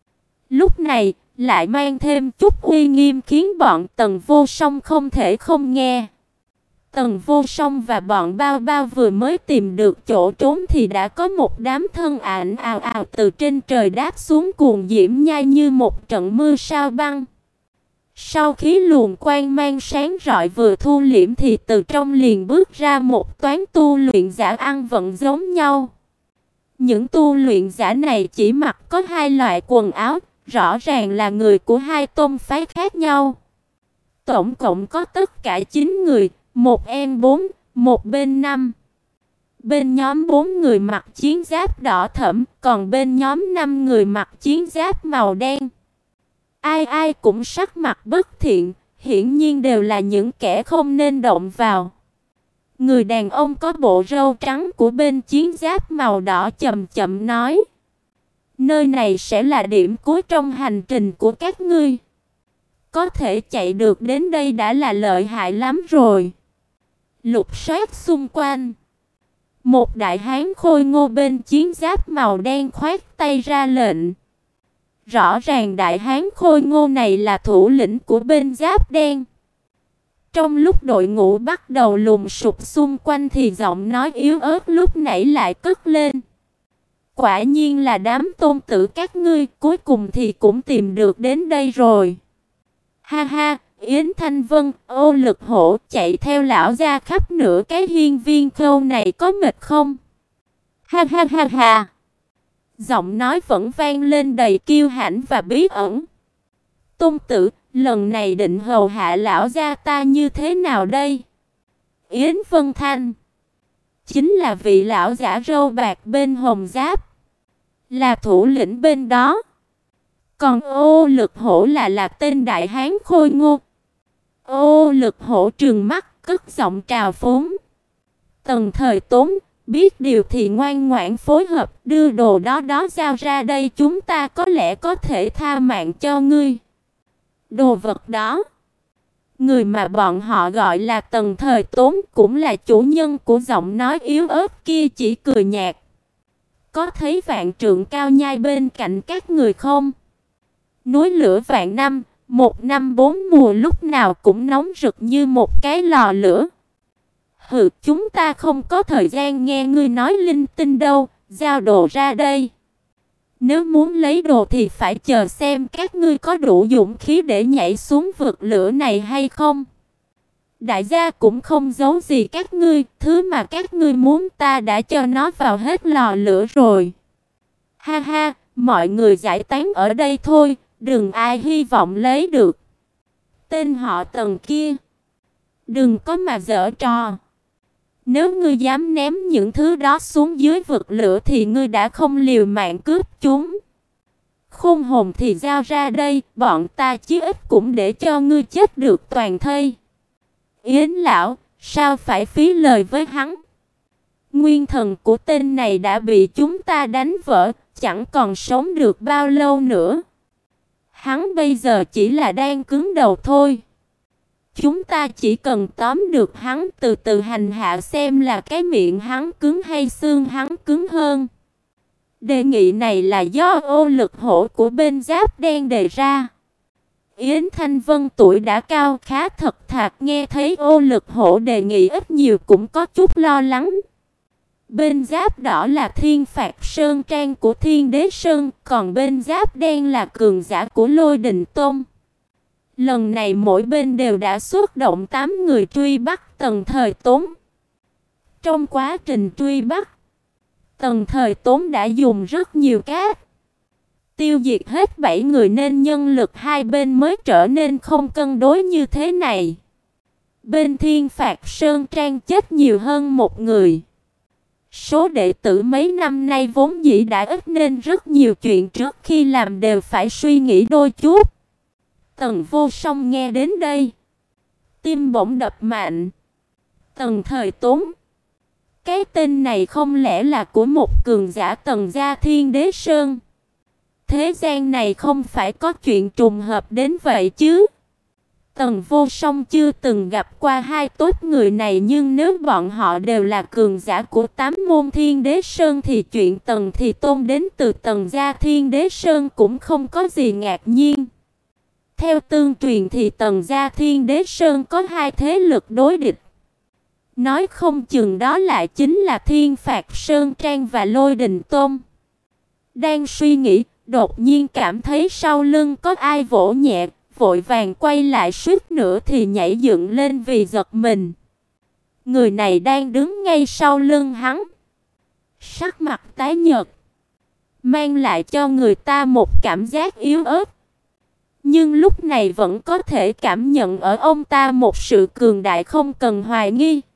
Lúc này, lại mang thêm chút uy nghiêm khiến bọn Tần Vô Song không thể không nghe. Tần Vô Song và bọn Bao Bao vừa mới tìm được chỗ trốn thì đã có một đám thân ảnh ào ào từ trên trời đáp xuống cuồng diễm nhai như một trận mưa sao băng. Sau khi luồng quang mang sáng rọi vừa thu liễm thì từ trong liền bước ra một toán tu luyện giả ăn vận giống nhau. Những tu luyện giả này chỉ mặc có hai loại quần áo, rõ ràng là người của hai tôn phái khác nhau. Tổng cộng có tất cả chín người, một em bốn, một bên năm. Bên nhóm bốn người mặc chiến giáp đỏ thẫm, còn bên nhóm năm người mặc chiến giáp màu đen. Ai ai cũng sắc mặt bất thiện, hiển nhiên đều là những kẻ không nên động vào. Người đàn ông có bộ râu trắng của bên chiến giáp màu đỏ chậm chậm nói. Nơi này sẽ là điểm cuối trong hành trình của các ngươi. Có thể chạy được đến đây đã là lợi hại lắm rồi. Lục soát xung quanh. Một đại hán khôi ngô bên chiến giáp màu đen khoát tay ra lệnh. Rõ ràng đại hán khôi ngô này là thủ lĩnh của bên giáp đen. Trong lúc đội ngũ bắt đầu lùng sục xung quanh thì giọng nói yếu ớt lúc nãy lại cất lên. Quả nhiên là đám tôn tử các ngươi, cuối cùng thì cũng tìm được đến đây rồi. Ha ha, Yến Thanh Vân, Ô Lực Hổ chạy theo lão gia khắp nửa cái hiên viên khâu này có mệt không? Ha ha ha ha. Giọng nói vẫn vang lên đầy kiêu hãnh và bí ẩn. Tôn tử, lần này định hầu hạ lão gia ta như thế nào đây? Yến Vân Thanh chính là vị lão giả râu bạc bên hồng giáp, là thủ lĩnh bên đó. Còn Ô Lực Hổ là là tên đại hán khôi ngô. Ô Lực Hổ trừng mắt, cất giọng trào phúng. Tần Thời Tốn, biết điều thì ngoan ngoãn phối hợp, đưa đồ đó đó giao ra đây, chúng ta có lẽ có thể tha mạng cho ngươi. Đồ vật đó, người mà bọn họ gọi là Tần Thời Tốn cũng là chủ nhân của giọng nói yếu ớt kia chỉ cười nhạt. Có thấy vạn trượng cao nhai bên cạnh các người không? Núi lửa vạn năm, một năm bốn mùa lúc nào cũng nóng rực như một cái lò lửa. Hừ, chúng ta không có thời gian nghe ngươi nói linh tinh đâu, giao đồ ra đây. Nếu muốn lấy đồ thì phải chờ xem các ngươi có đủ dũng khí để nhảy xuống vực lửa này hay không. Đại gia cũng không giấu gì các ngươi, thứ mà các ngươi muốn ta đã cho nó vào hết lò lửa rồi. Ha ha, mọi người giải tán ở đây thôi, đừng ai hy vọng lấy được. Tên họ Tần kia, đừng có mà giở trò. Nếu ngươi dám ném những thứ đó xuống dưới vực lửa thì ngươi đã không liều mạng cướp chúng. Khôn hồn thì giao ra đây, bọn ta chí ít cũng để cho ngươi chết được toàn thây. Yến lão, sao phải phí lời với hắn? Nguyên thần của tên này đã bị chúng ta đánh vỡ, chẳng còn sống được bao lâu nữa. Hắn bây giờ chỉ là đang cứng đầu thôi. Chúng ta chỉ cần tóm được hắn, từ từ hành hạ xem là cái miệng hắn cứng hay xương hắn cứng hơn. Đề nghị này là do Ô Lực Hổ của bên Giáp Đen đề ra. Yến Thanh Vân tuổi đã cao khá thật thà, nghe thấy Ô Lực Hổ đề nghị ít nhiều cũng có chút lo lắng. Bên Giáp Đỏ là Thiên Phạt Sơn Trang của Thiên Đế Sơn, còn bên Giáp Đen là cường giả của Lôi Đình Tôn. Lần này mỗi bên đều đã xuất động tám người truy bắt Tần Thời Tốn. Trong quá trình truy bắt, Tần Thời Tốn đã dùng rất nhiều cát, tiêu diệt hết bảy người nên nhân lực hai bên mới trở nên không cân đối như thế này. Bên Thiên Phạt Sơn Trang chết nhiều hơn một người. Số đệ tử mấy năm nay vốn dĩ đã ít nên rất nhiều chuyện trước khi làm đều phải suy nghĩ đôi chút. Tần Vô Song nghe đến đây, tim bỗng đập mạnh. Tần Thời Tốn, cái tên này không lẽ là của một cường giả Tần gia Thiên Đế Sơn? Thế gian này không phải có chuyện trùng hợp đến vậy chứ? Tần Vô Song chưa từng gặp qua hai tốt người này, nhưng nếu bọn họ đều là cường giả của tám môn Thiên Đế Sơn thì chuyện Tần Thì Tôn đến từ Tần gia Thiên Đế Sơn cũng không có gì ngạc nhiên. Theo tương truyền thì Tần gia Thiên Đế Sơn có hai thế lực đối địch. Nói không chừng đó lại chính là Thiên Phạt Sơn Trang và Lôi Đình Tôn. Đang suy nghĩ, đột nhiên cảm thấy sau lưng có ai vỗ nhẹ, vội vàng quay lại suýt nữa thì nhảy dựng lên vì giật mình. Người này đang đứng ngay sau lưng hắn, sắc mặt tái nhợt, mang lại cho người ta một cảm giác yếu ớt. Nhưng lúc này vẫn có thể cảm nhận ở ông ta một sự cường đại không cần hoài nghi.